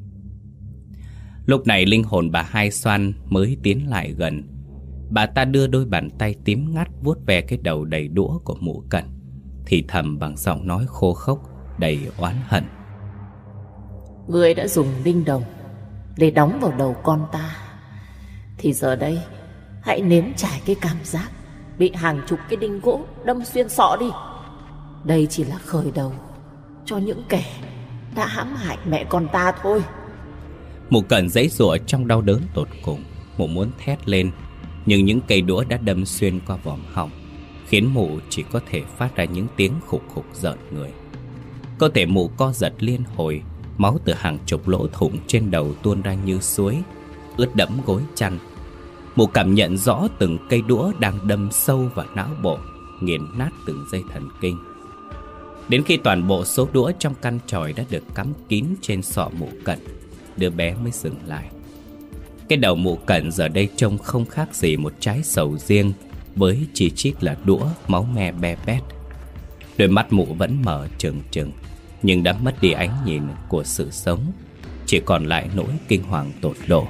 Lúc này linh hồn bà Hai Xoan mới tiến lại gần. Bà ta đưa đôi bàn tay tím ngắt vuốt ve cái đầu đầy đũa của mụ Cần, thì thầm bằng giọng nói khô khốc đầy oán hận. Ngươi đã dùng đinh đồng để đóng vào đầu con ta, thì giờ đây hãy nếm trải cái cảm giác bị hàng chục cái đinh gỗ đâm xuyên sọ đi. Đây chỉ là khởi đầu cho những kẻ đã hãm hại mẹ con ta thôi. Mụ Cần giãy giụa trong đau đớn tột cùng. Mụ muốn thét lên, nhưng những cây đũa đã đâm xuyên qua vòm họng, khiến mụ chỉ có thể phát ra những tiếng khục khục rợn người. Cơ thể mụ co giật liên hồi, máu từ hàng chục lỗ thủng trên đầu tuôn ra như suối, ướt đẫm gối chăn. Mụ cảm nhận rõ từng cây đũa đang đâm sâu vào não bộ, nghiền nát từng dây thần kinh. Đến khi toàn bộ số đũa trong căn tròi đã được cắm kín trên sọ mụ Cần, đứa bé mới dừng lại. Cái đầu mụ Cần giờ đây trông không khác gì một trái sầu riêng, với chỉ chít là đũa, máu me be bét. Đôi mắt mụ vẫn mở trừng trừng, nhưng đã mất đi ánh nhìn của sự sống, chỉ còn lại nỗi kinh hoàng tột độ.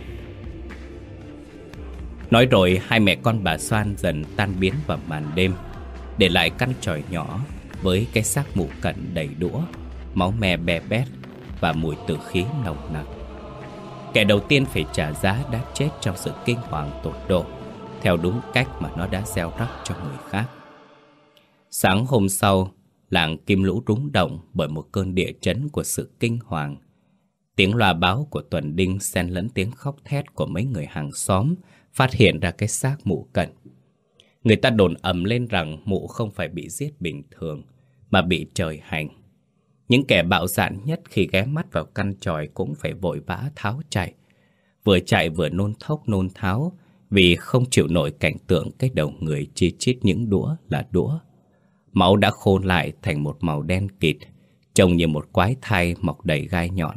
Nói rồi hai mẹ con bà Xoan dần tan biến vào màn đêm, để lại căn tròi nhỏ với cái xác mụ Cần đầy đũa, máu me be bét và mùi tử khí nồng nặc. Kẻ đầu tiên phải trả giá đã chết trong sự kinh hoàng tột độ, theo đúng cách mà nó đã gieo rắc cho người khác. Sáng hôm sau, làng Kim Lũ rúng động bởi một cơn địa chấn của sự kinh hoàng. Tiếng loa báo của tuần đinh xen lẫn tiếng khóc thét của mấy người hàng xóm phát hiện ra cái xác mụ Cần. Người ta đồn ầm lên rằng mụ không phải bị giết bình thường, mà bị trời hành. Những kẻ bạo dạn nhất khi ghé mắt vào căn tròi cũng phải vội vã tháo chạy vừa nôn thốc nôn tháo, vì không chịu nổi cảnh tượng cái đầu người chi chít những đũa là đũa. Máu đã khô lại thành một màu đen kịt, trông như một quái thai mọc đầy gai nhọn.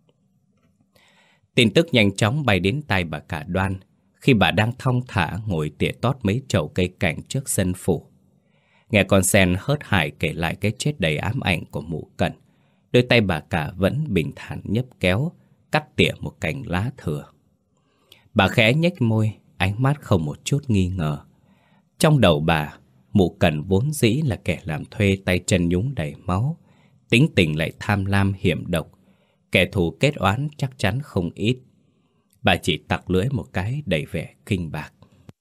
Tin tức nhanh chóng bay đến tai bà cả Đoan khi bà đang thong thả ngồi tỉa tót mấy chậu cây cảnh trước sân phủ. Nghe con sen hớt hải kể lại cái chết đầy ám ảnh của mụ Cần, đôi tay bà cả vẫn bình thản nhấp kéo, cắt tỉa một cành lá thừa. Bà khẽ nhếch môi, ánh mắt không một chút nghi ngờ. Trong đầu bà, mụ Cần vốn dĩ là kẻ làm thuê tay chân nhúng đầy máu, tính tình lại tham lam hiểm độc, kẻ thù kết oán chắc chắn không ít. Bà chỉ tặc lưỡi một cái đầy vẻ kinh bạc.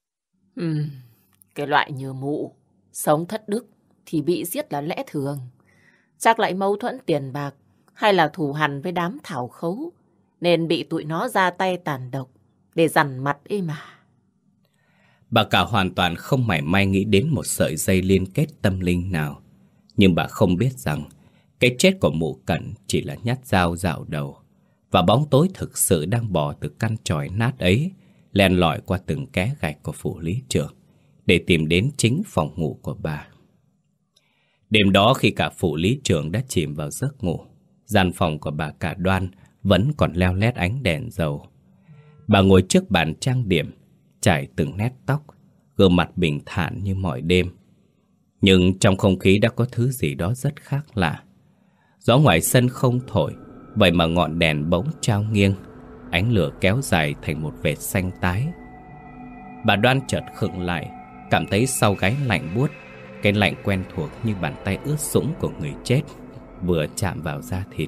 Cái loại như mụ sống thất đức thì bị giết là lẽ thường. Chắc lại mâu thuẫn tiền bạc hay là thù hằn với đám thảo khấu, nên bị tụi nó ra tay tàn độc để dằn mặt ấy mà. Bà cả hoàn toàn không mảy may nghĩ đến một sợi dây liên kết tâm linh nào. Nhưng bà không biết rằng cái chết của mụ Cần chỉ là nhát dao dạo đầu, và bóng tối thực sự đang bò từ căn tròi nát ấy len lỏi qua từng kẽ gạch của phủ lý trưởng để tìm đến chính phòng ngủ của bà. Đêm đó khi cả phủ lý trưởng đã chìm vào giấc ngủ, gian phòng của bà Cả Đoan vẫn còn leo lét ánh đèn dầu. Bà ngồi trước bàn trang điểm, chải từng nét tóc, gương mặt bình thản như mọi đêm. Nhưng trong không khí đã có thứ gì đó rất khác lạ. Gió ngoài sân không thổi, vậy mà ngọn đèn bỗng trao nghiêng, ánh lửa kéo dài thành một vệt xanh tái. Bà Đoan chợt khựng lại, cảm thấy sau gáy lạnh buốt, cái lạnh quen thuộc như bàn tay ướt sũng của người chết vừa chạm vào da thịt.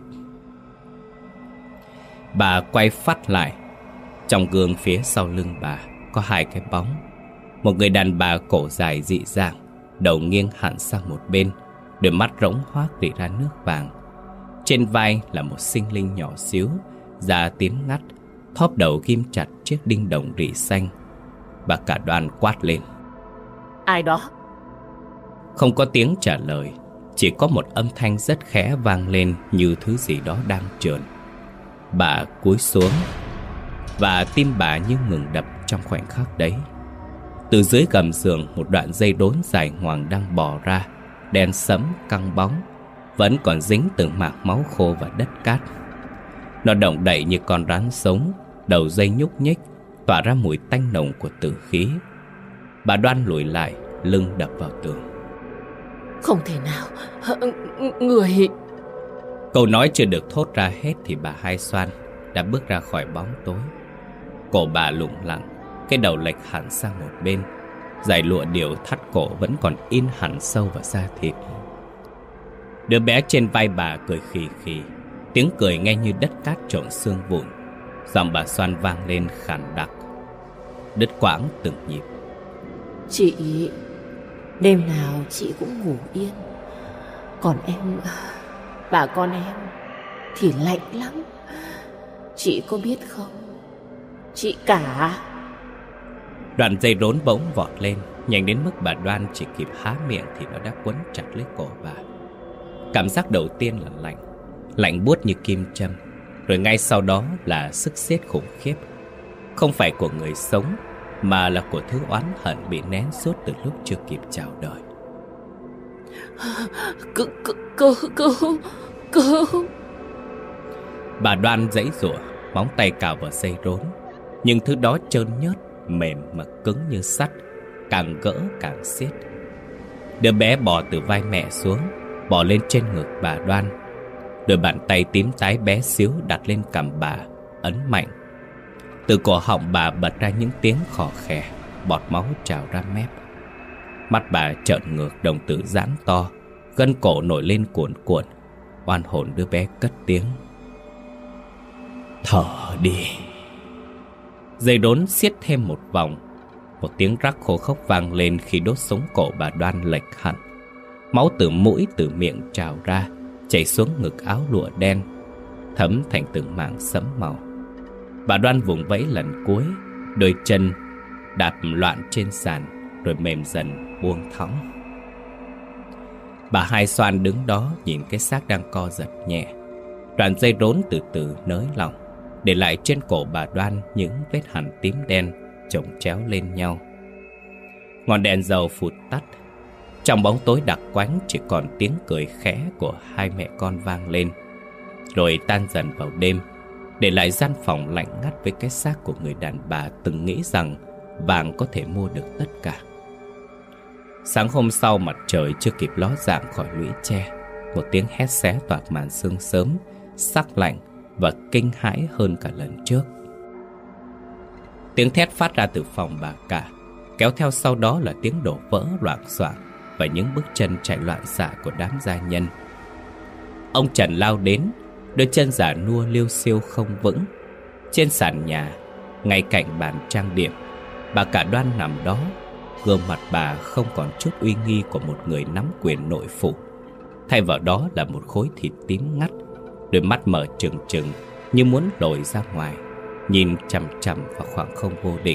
Bà quay phắt lại. Trong gương phía sau lưng bà có hai cái bóng. Một người đàn bà cổ dài dị dạng, đầu nghiêng hẳn sang một bên, đôi mắt rỗng hoác rỉ ra nước vàng. Trên vai là một sinh linh nhỏ xíu, da tím ngắt, thóp đầu ghim chặt chiếc đinh đồng rỉ xanh. Bà Cả Đoan quát lên: Ai đó? Không có tiếng trả lời, chỉ có một âm thanh rất khẽ vang lên như thứ gì đó đang trườn. Bà cúi xuống và tim bà như ngừng đập trong khoảnh khắc đấy. Từ dưới gầm giường, một đoạn dây đốn dài ngoằng đang bò ra, đen sẫm căng bóng, vẫn còn dính từng mạc máu khô và đất cát. Nó động đậy như con rắn sống, đầu dây nhúc nhích, tỏa ra mùi tanh nồng của tử khí. Bà Đoan lùi lại, lưng đập vào tường. Không thể nào, người... Câu nói chưa được thốt ra hết thì bà Hai Xoan đã bước ra khỏi bóng tối. Cổ bà lủng lẳng, cái đầu lệch hẳn sang một bên, dải lụa điều thắt cổ vẫn còn in hẳn sâu vào da thịt. Đứa bé trên vai bà cười khì khì, tiếng cười nghe như đất cát trộn xương vụn. Giọng bà Xoan vang lên khàn đặc, đứt quãng từng nhịp. Chị, đêm nào chị cũng ngủ yên, còn em, bà con em thì lạnh lắm. Chị có biết không, chị Cả... Đoạn dây rốn bỗng vọt lên, nhanh đến mức bà Đoan chỉ kịp há miệng thì nó đã quấn chặt lấy cổ bà. Cảm giác đầu tiên là lạnh, lạnh buốt như kim châm, rồi ngay sau đó là sức siết khủng khiếp. Không phải của người sống, mà là của thứ oán hận bị nén suốt từ lúc chưa kịp chào đời. Cứu. Bà Đoan giãy giụa, móng tay cào vào dây rốn, nhưng thứ đó trơn nhớt, mềm mà cứng như sắt, càng gỡ càng siết. Đứa bé bò từ vai mẹ xuống, bò lên trên ngực bà Đoan. Đôi bàn tay tím tái bé xíu đặt lên cằm bà, ấn mạnh. Từ cổ họng bà bật ra những tiếng khò khè, bọt máu trào ra mép. Mắt bà trợn ngược, đồng tử giãn to, gân cổ nổi lên cuồn cuộn. Oan hồn đứa bé cất tiếng: Thở đi. Dây đốn siết thêm một vòng. Một tiếng rắc khô khốc vang lên khi đốt sống cổ bà Đoan lệch hẳn. Máu từ mũi từ miệng trào ra, chảy xuống ngực áo lụa đen, thấm thành từng mảng sẫm màu. Bà Đoan vùng vẫy lần cuối, đôi chân đạp loạn trên sàn, rồi mềm dần buông thõng. Bà Hai Xoan đứng đó nhìn cái xác đang co giật nhẹ. Đoạn dây rốn từ từ nới lỏng, để lại trên cổ bà Đoan những vết hằn tím đen chồng chéo lên nhau. Ngọn đèn dầu phụt tắt. Trong bóng tối đặc quánh chỉ còn tiếng cười khẽ của hai mẹ con vang lên, rồi tan dần vào đêm, để lại gian phòng lạnh ngắt với cái xác của người đàn bà từng nghĩ rằng vàng có thể mua được tất cả. Sáng hôm sau, mặt trời chưa kịp ló dạng khỏi lũy tre, một tiếng hét xé toạc màn sương sớm, sắc lạnh và kinh hãi hơn cả lần trước. Tiếng thét phát ra từ phòng bà Cả, kéo theo sau đó là tiếng đổ vỡ loảng xoảng và những bước chân chạy loạn xạ của đám gia nhân. Ông Trần lao đến, đôi chân già nua liêu xiêu không vững. Trên sàn nhà, ngay cạnh bàn trang điểm, bà Cả Đoan nằm đó. Gương mặt bà không còn chút uy nghi của một người nắm quyền nội phụ. Thay vào đó là một khối thịt tím ngắt, đôi mắt mở trừng trừng như muốn lồi ra ngoài, nhìn chằm chằm vào khoảng không vô định.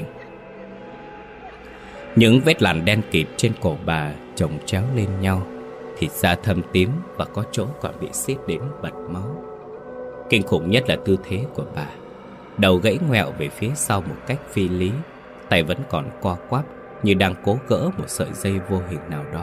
Những vết lằn đen kịt trên cổ bà chồng chéo lên nhau, thịt da thâm tím và có chỗ còn bị xiết đến bật máu. Kinh khủng nhất là tư thế của bà. đầu gãy ngoẹo về phía sau một cách phi lý, tay vẫn còn co quắp như đang cố gỡ một sợi dây vô hình nào đó.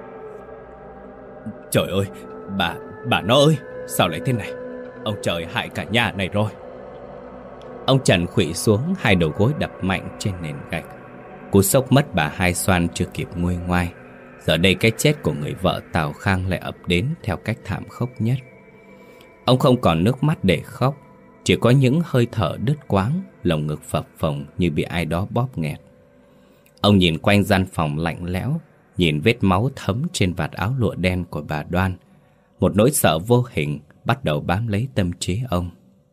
Trời ơi, bà nó ơi, sao lại thế này? Ông trời hại cả nhà này rồi. Ông Trần khuỵu xuống, hai đầu gối đập mạnh trên nền gạch. Cú sốc mất bà Hai Xoan chưa kịp nguôi ngoai. Giờ đây cái chết của người vợ Tào Khang lại ập đến theo cách thảm khốc nhất. Ông không còn nước mắt để khóc, chỉ có những hơi thở đứt quãng, lồng ngực phập phồng như bị ai đó bóp nghẹt. Ông nhìn quanh gian phòng lạnh lẽo, nhìn vết máu thấm trên vạt áo lụa đen của bà Đoan. Một nỗi sợ vô hình bắt đầu bám lấy tâm trí ông.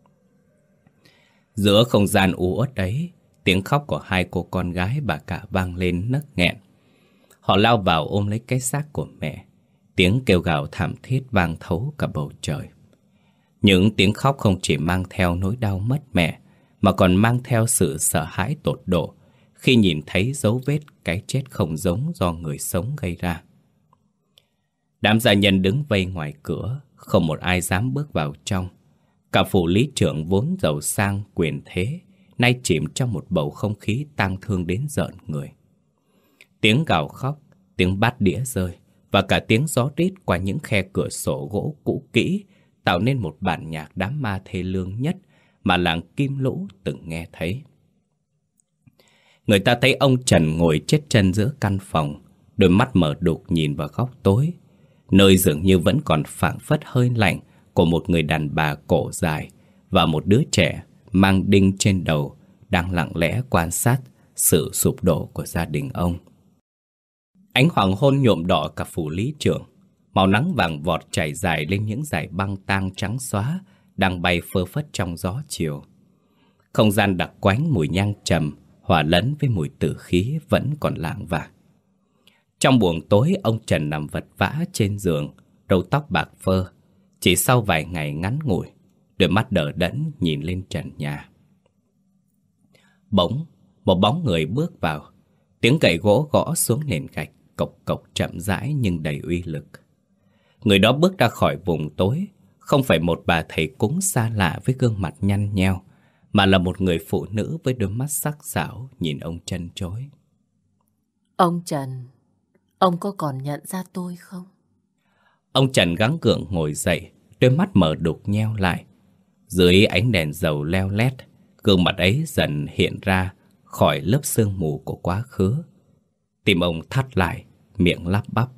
Giữa không gian u uất ấy, tiếng khóc của hai cô con gái bà cả vang lên nấc nghẹn. Họ lao vào ôm lấy cái xác của mẹ. Tiếng kêu gào thảm thiết vang thấu cả bầu trời. Những tiếng khóc không chỉ mang theo nỗi đau mất mẹ, mà còn mang theo sự sợ hãi tột độ khi nhìn thấy dấu vết cái chết không giống do người sống gây ra. Đám gia nhân đứng vây ngoài cửa, không một ai dám bước vào trong. Cả phủ lý trưởng vốn giàu sang quyền thế, nay chìm trong một bầu không khí tang thương đến rợn người. Tiếng gào khóc, tiếng bát đĩa rơi và cả tiếng gió rít qua những khe cửa sổ gỗ cũ kỹ tạo nên một bản nhạc đám ma thê lương nhất mà làng Kim Lũ từng nghe thấy. Người ta thấy ông Trần ngồi chết chân giữa căn phòng, đôi mắt mở đục nhìn vào góc tối, nơi dường như vẫn còn phảng phất hơi lạnh của một người đàn bà cổ dài và một đứa trẻ mang đinh trên đầu đang lặng lẽ quan sát sự sụp đổ của gia đình ông. Ánh hoàng hôn nhuộm đỏ cả phủ lý trưởng, màu nắng vàng vọt chảy dài lên những dải băng tang trắng xóa đang bay phơ phất trong gió chiều. Không gian đặc quánh mùi nhang trầm hòa lẫn với mùi tử khí vẫn còn lảng vảng. Trong buồng tối, ông Trần nằm vật vã trên giường, râu tóc bạc phơ. Chỉ sau vài ngày ngắn ngủi, đôi mắt đờ đẫn nhìn lên trần nhà. Bỗng, một bóng người bước vào. Tiếng gậy gỗ gõ xuống nền gạch, cộc cộc chậm rãi nhưng đầy uy lực. Người đó bước ra khỏi vùng tối, không phải một bà thầy cúng xa lạ với gương mặt nhăn nheo, mà là một người phụ nữ với đôi mắt sắc sảo nhìn ông trân trối. Ông Trần, ông có còn nhận ra tôi không? Ông Trần gắng gượng ngồi dậy, đôi mắt mở đục nheo lại. Dưới ánh đèn dầu leo lét, gương mặt ấy dần hiện ra khỏi lớp sương mù của quá khứ. Tim ông thắt lại, miệng lắp bắp.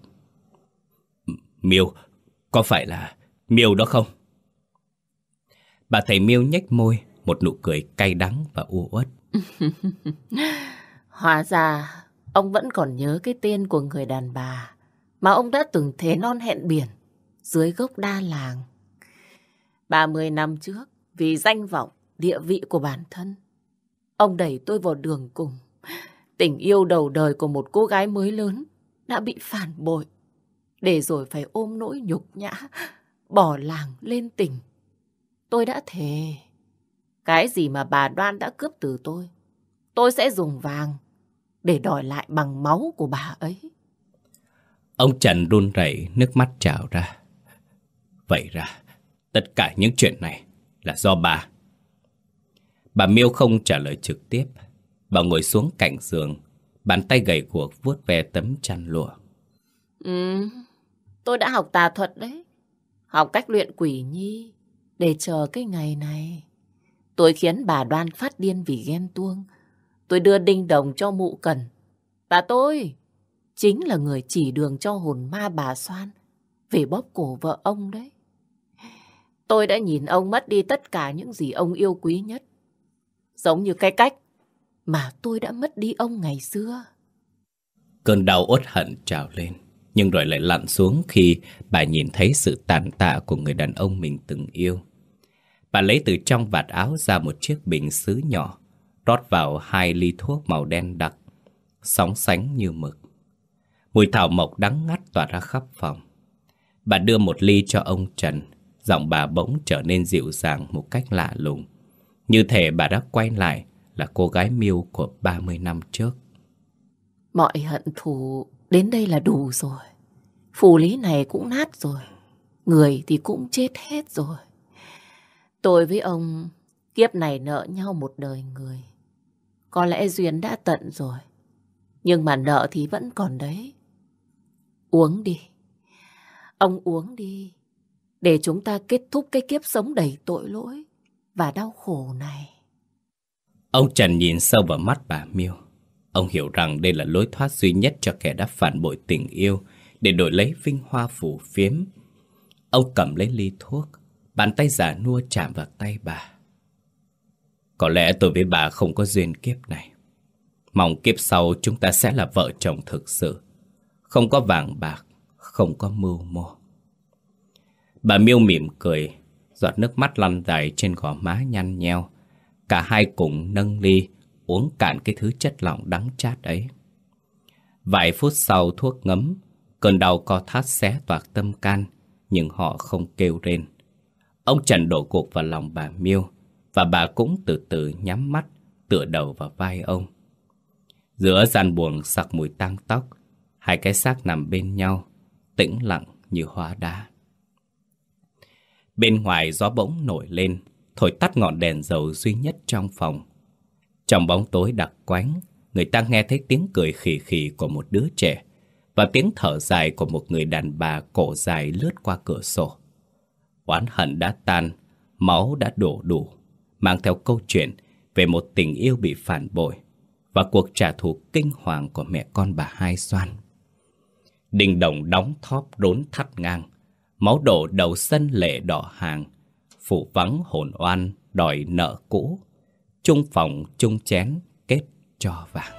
Miêu, có phải là Miêu đó không? Bà thầy Miêu nhếch môi, một nụ cười cay đắng và u uất. Hóa ra, ông vẫn còn nhớ cái tên của người đàn bà mà ông đã từng thề non hẹn biển dưới gốc đa làng. 30 năm trước, vì danh vọng, địa vị của bản thân, ông đẩy tôi vào đường cùng. Tình yêu đầu đời của một cô gái mới lớn đã bị phản bội, để rồi phải ôm nỗi nhục nhã, bỏ làng lên tỉnh. Tôi đã thề, cái gì mà bà Đoan đã cướp từ tôi sẽ dùng vàng để đòi lại bằng máu của bà ấy. Ông Trần run rẩy, nước mắt trào ra. Vậy ra, tất cả những chuyện này là do bà. Bà Miêu không trả lời trực tiếp. Bà ngồi xuống cạnh giường, bàn tay gầy guộc vuốt ve tấm chăn lụa. Tôi đã học tà thuật đấy. Học cách luyện quỷ nhi để chờ cái ngày này. Tôi khiến bà Đoan phát điên vì ghen tuông. Tôi đưa đinh đồng cho mụ Cần. Và tôi chính là người chỉ đường cho hồn ma bà Xoan về bóp cổ vợ ông đấy. Tôi đã nhìn ông mất đi tất cả những gì ông yêu quý nhất. Giống như cái cách mà tôi đã mất đi ông ngày xưa. Cơn đau uất hận trào lên, nhưng rồi lại lặn xuống khi bà nhìn thấy sự tàn tạ của người đàn ông mình từng yêu. Bà lấy từ trong vạt áo ra một chiếc bình sứ nhỏ, rót vào 2 ly thuốc màu đen đặc, sóng sánh như mực. Mùi thảo mộc đắng ngắt tỏa ra khắp phòng. Bà đưa một ly cho ông Trần, giọng bà bỗng trở nên dịu dàng một cách lạ lùng, như thể bà đã quay lại là cô gái Miêu của 30 năm trước. Mọi hận thù đến đây là đủ rồi. Phủ lý này cũng nát rồi, người thì cũng chết hết rồi. Tôi với ông Kiếp này nợ nhau một đời người. Có lẽ duyên đã tận rồi, nhưng mà nợ thì vẫn còn đấy. Uống đi. Ông uống đi, để chúng ta kết thúc cái kiếp sống đầy tội lỗi và đau khổ này. Ông Trần nhìn sâu vào mắt bà Miêu. Ông hiểu rằng đây là lối thoát duy nhất cho kẻ đã phản bội tình yêu để đổi lấy vinh hoa phù phiếm. Ông cầm lấy ly thuốc, bàn tay già nua chạm vào tay bà. Có lẽ tôi với bà không có duyên kiếp này. Mong kiếp sau chúng ta sẽ là vợ chồng thực sự. Không có vàng bạc, không có mưu mô. Bà Miêu mỉm cười, giọt nước mắt lăn dài trên gò má nhăn nheo. Cả hai cùng nâng ly, uống cạn cái thứ chất lỏng đắng chát ấy. Vài phút sau thuốc ngấm, cơn đau co thắt xé toạc tâm can, nhưng họ không kêu rên. Ông Trần đổ gục vào lòng bà Miêu, và bà cũng từ từ nhắm mắt, tựa đầu vào vai ông. Giữa gian buồng sặc mùi tang tóc, hai cái xác nằm bên nhau, tĩnh lặng như hóa đá. Bên ngoài gió bỗng nổi lên, thổi tắt ngọn đèn dầu duy nhất trong phòng. Trong bóng tối đặc quánh, người ta nghe thấy tiếng cười khì khì của một đứa trẻ và tiếng thở dài của một người đàn bà cổ dài lướt qua cửa sổ. Oán hận đã tan, máu đã đổ đủ, mang theo câu chuyện về một tình yêu bị phản bội và cuộc trả thù kinh hoàng của mẹ con bà Hai Xoan. Đình đồng đóng thóp rốn thắt ngang, máu đổ đầu sân lệ đỏ hàng, phủ vắng hồn oan đòi nợ cũ, chung phòng chung chén kết cho vàng.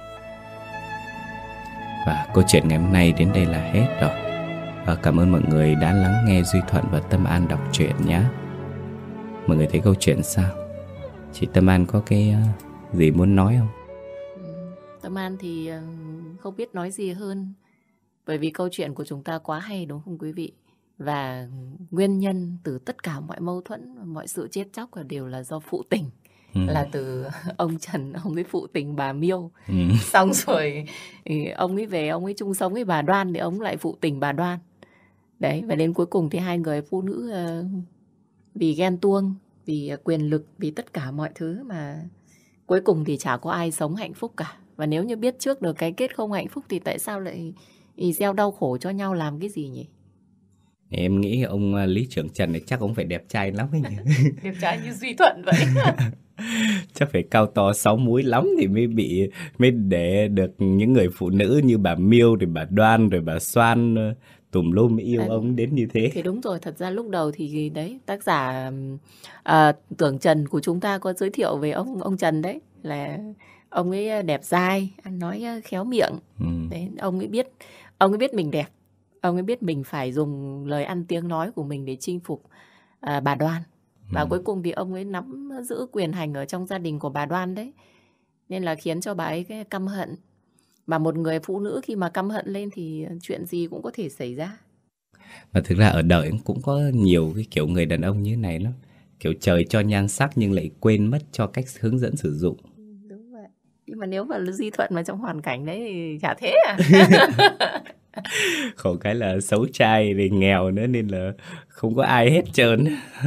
Và câu chuyện ngày hôm nay đến đây là hết rồi. Và cảm ơn mọi người đã lắng nghe Duy Thuận và Tâm An đọc truyện nhé. Mọi người thấy câu chuyện sao? Chị Tâm An có cái gì muốn nói không? Tâm An thì không biết nói gì hơn, bởi vì câu chuyện của chúng ta quá hay đúng không quý vị? Và nguyên nhân từ tất cả mọi mâu thuẫn, mọi sự chết chóc đều là do phụ tình. Là từ ông Trần, ông ấy phụ tình bà Miêu. Xong rồi thì ông ấy về, ông ấy chung sống với bà Đoan thì ông lại phụ tình bà Đoan. Đấy, và đến cuối cùng thì hai người phụ nữ vì ghen tuông, vì quyền lực, vì tất cả mọi thứ mà cuối cùng thì chả có ai sống hạnh phúc cả. Và nếu như biết trước được cái kết không hạnh phúc thì tại sao lại gieo đau khổ cho nhau làm cái gì nhỉ? Em nghĩ ông Lý Trưởng Trần này chắc ông phải đẹp trai lắm ấy nhỉ? Đẹp trai như Duy Thuận vậy. Chắc phải cao to 6 múi lắm thì mới để được những người phụ nữ như bà Miêu, rồi bà Đoan, rồi bà Xoan tùm lum yêu ông đến như thế. Thì đúng rồi, thật ra lúc đầu thì đấy, tác giả Tưởng Trần của chúng ta có giới thiệu về ông Trần đấy, là ông ấy đẹp dai, ăn nói khéo miệng. Đấy, ông ấy biết mình đẹp. Ông ấy biết mình phải dùng lời ăn tiếng nói của mình để chinh phục bà Đoan. Và cuối cùng thì ông ấy nắm giữ quyền hành ở trong gia đình của bà Đoan đấy. Nên là khiến cho bà ấy cái căm hận. Mà một người phụ nữ khi mà căm hận lên thì chuyện gì cũng có thể xảy ra. Và thực ra ở đời cũng có nhiều cái kiểu người đàn ông như thế này lắm. Kiểu trời cho nhan sắc nhưng lại quên mất cho cách hướng dẫn sử dụng. Đúng vậy. Nhưng mà nếu mà Duy Thuận mà trong hoàn cảnh đấy thì chả thế à. Khổ cái là xấu trai rồi nghèo nữa nên là không có ai hết trơn.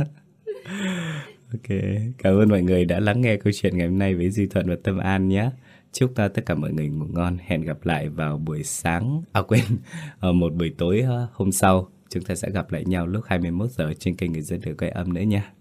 Ok, cảm ơn mọi người đã lắng nghe câu chuyện ngày hôm nay với Duy Thuận và Tâm An nhé. Chúc tất cả mọi người ngủ ngon. Hẹn gặp lại vào buổi sáng, một buổi tối hôm sau. Chúng ta sẽ gặp lại nhau lúc 21 giờ trên kênh Người Dân Được Quay Âm nữa nha.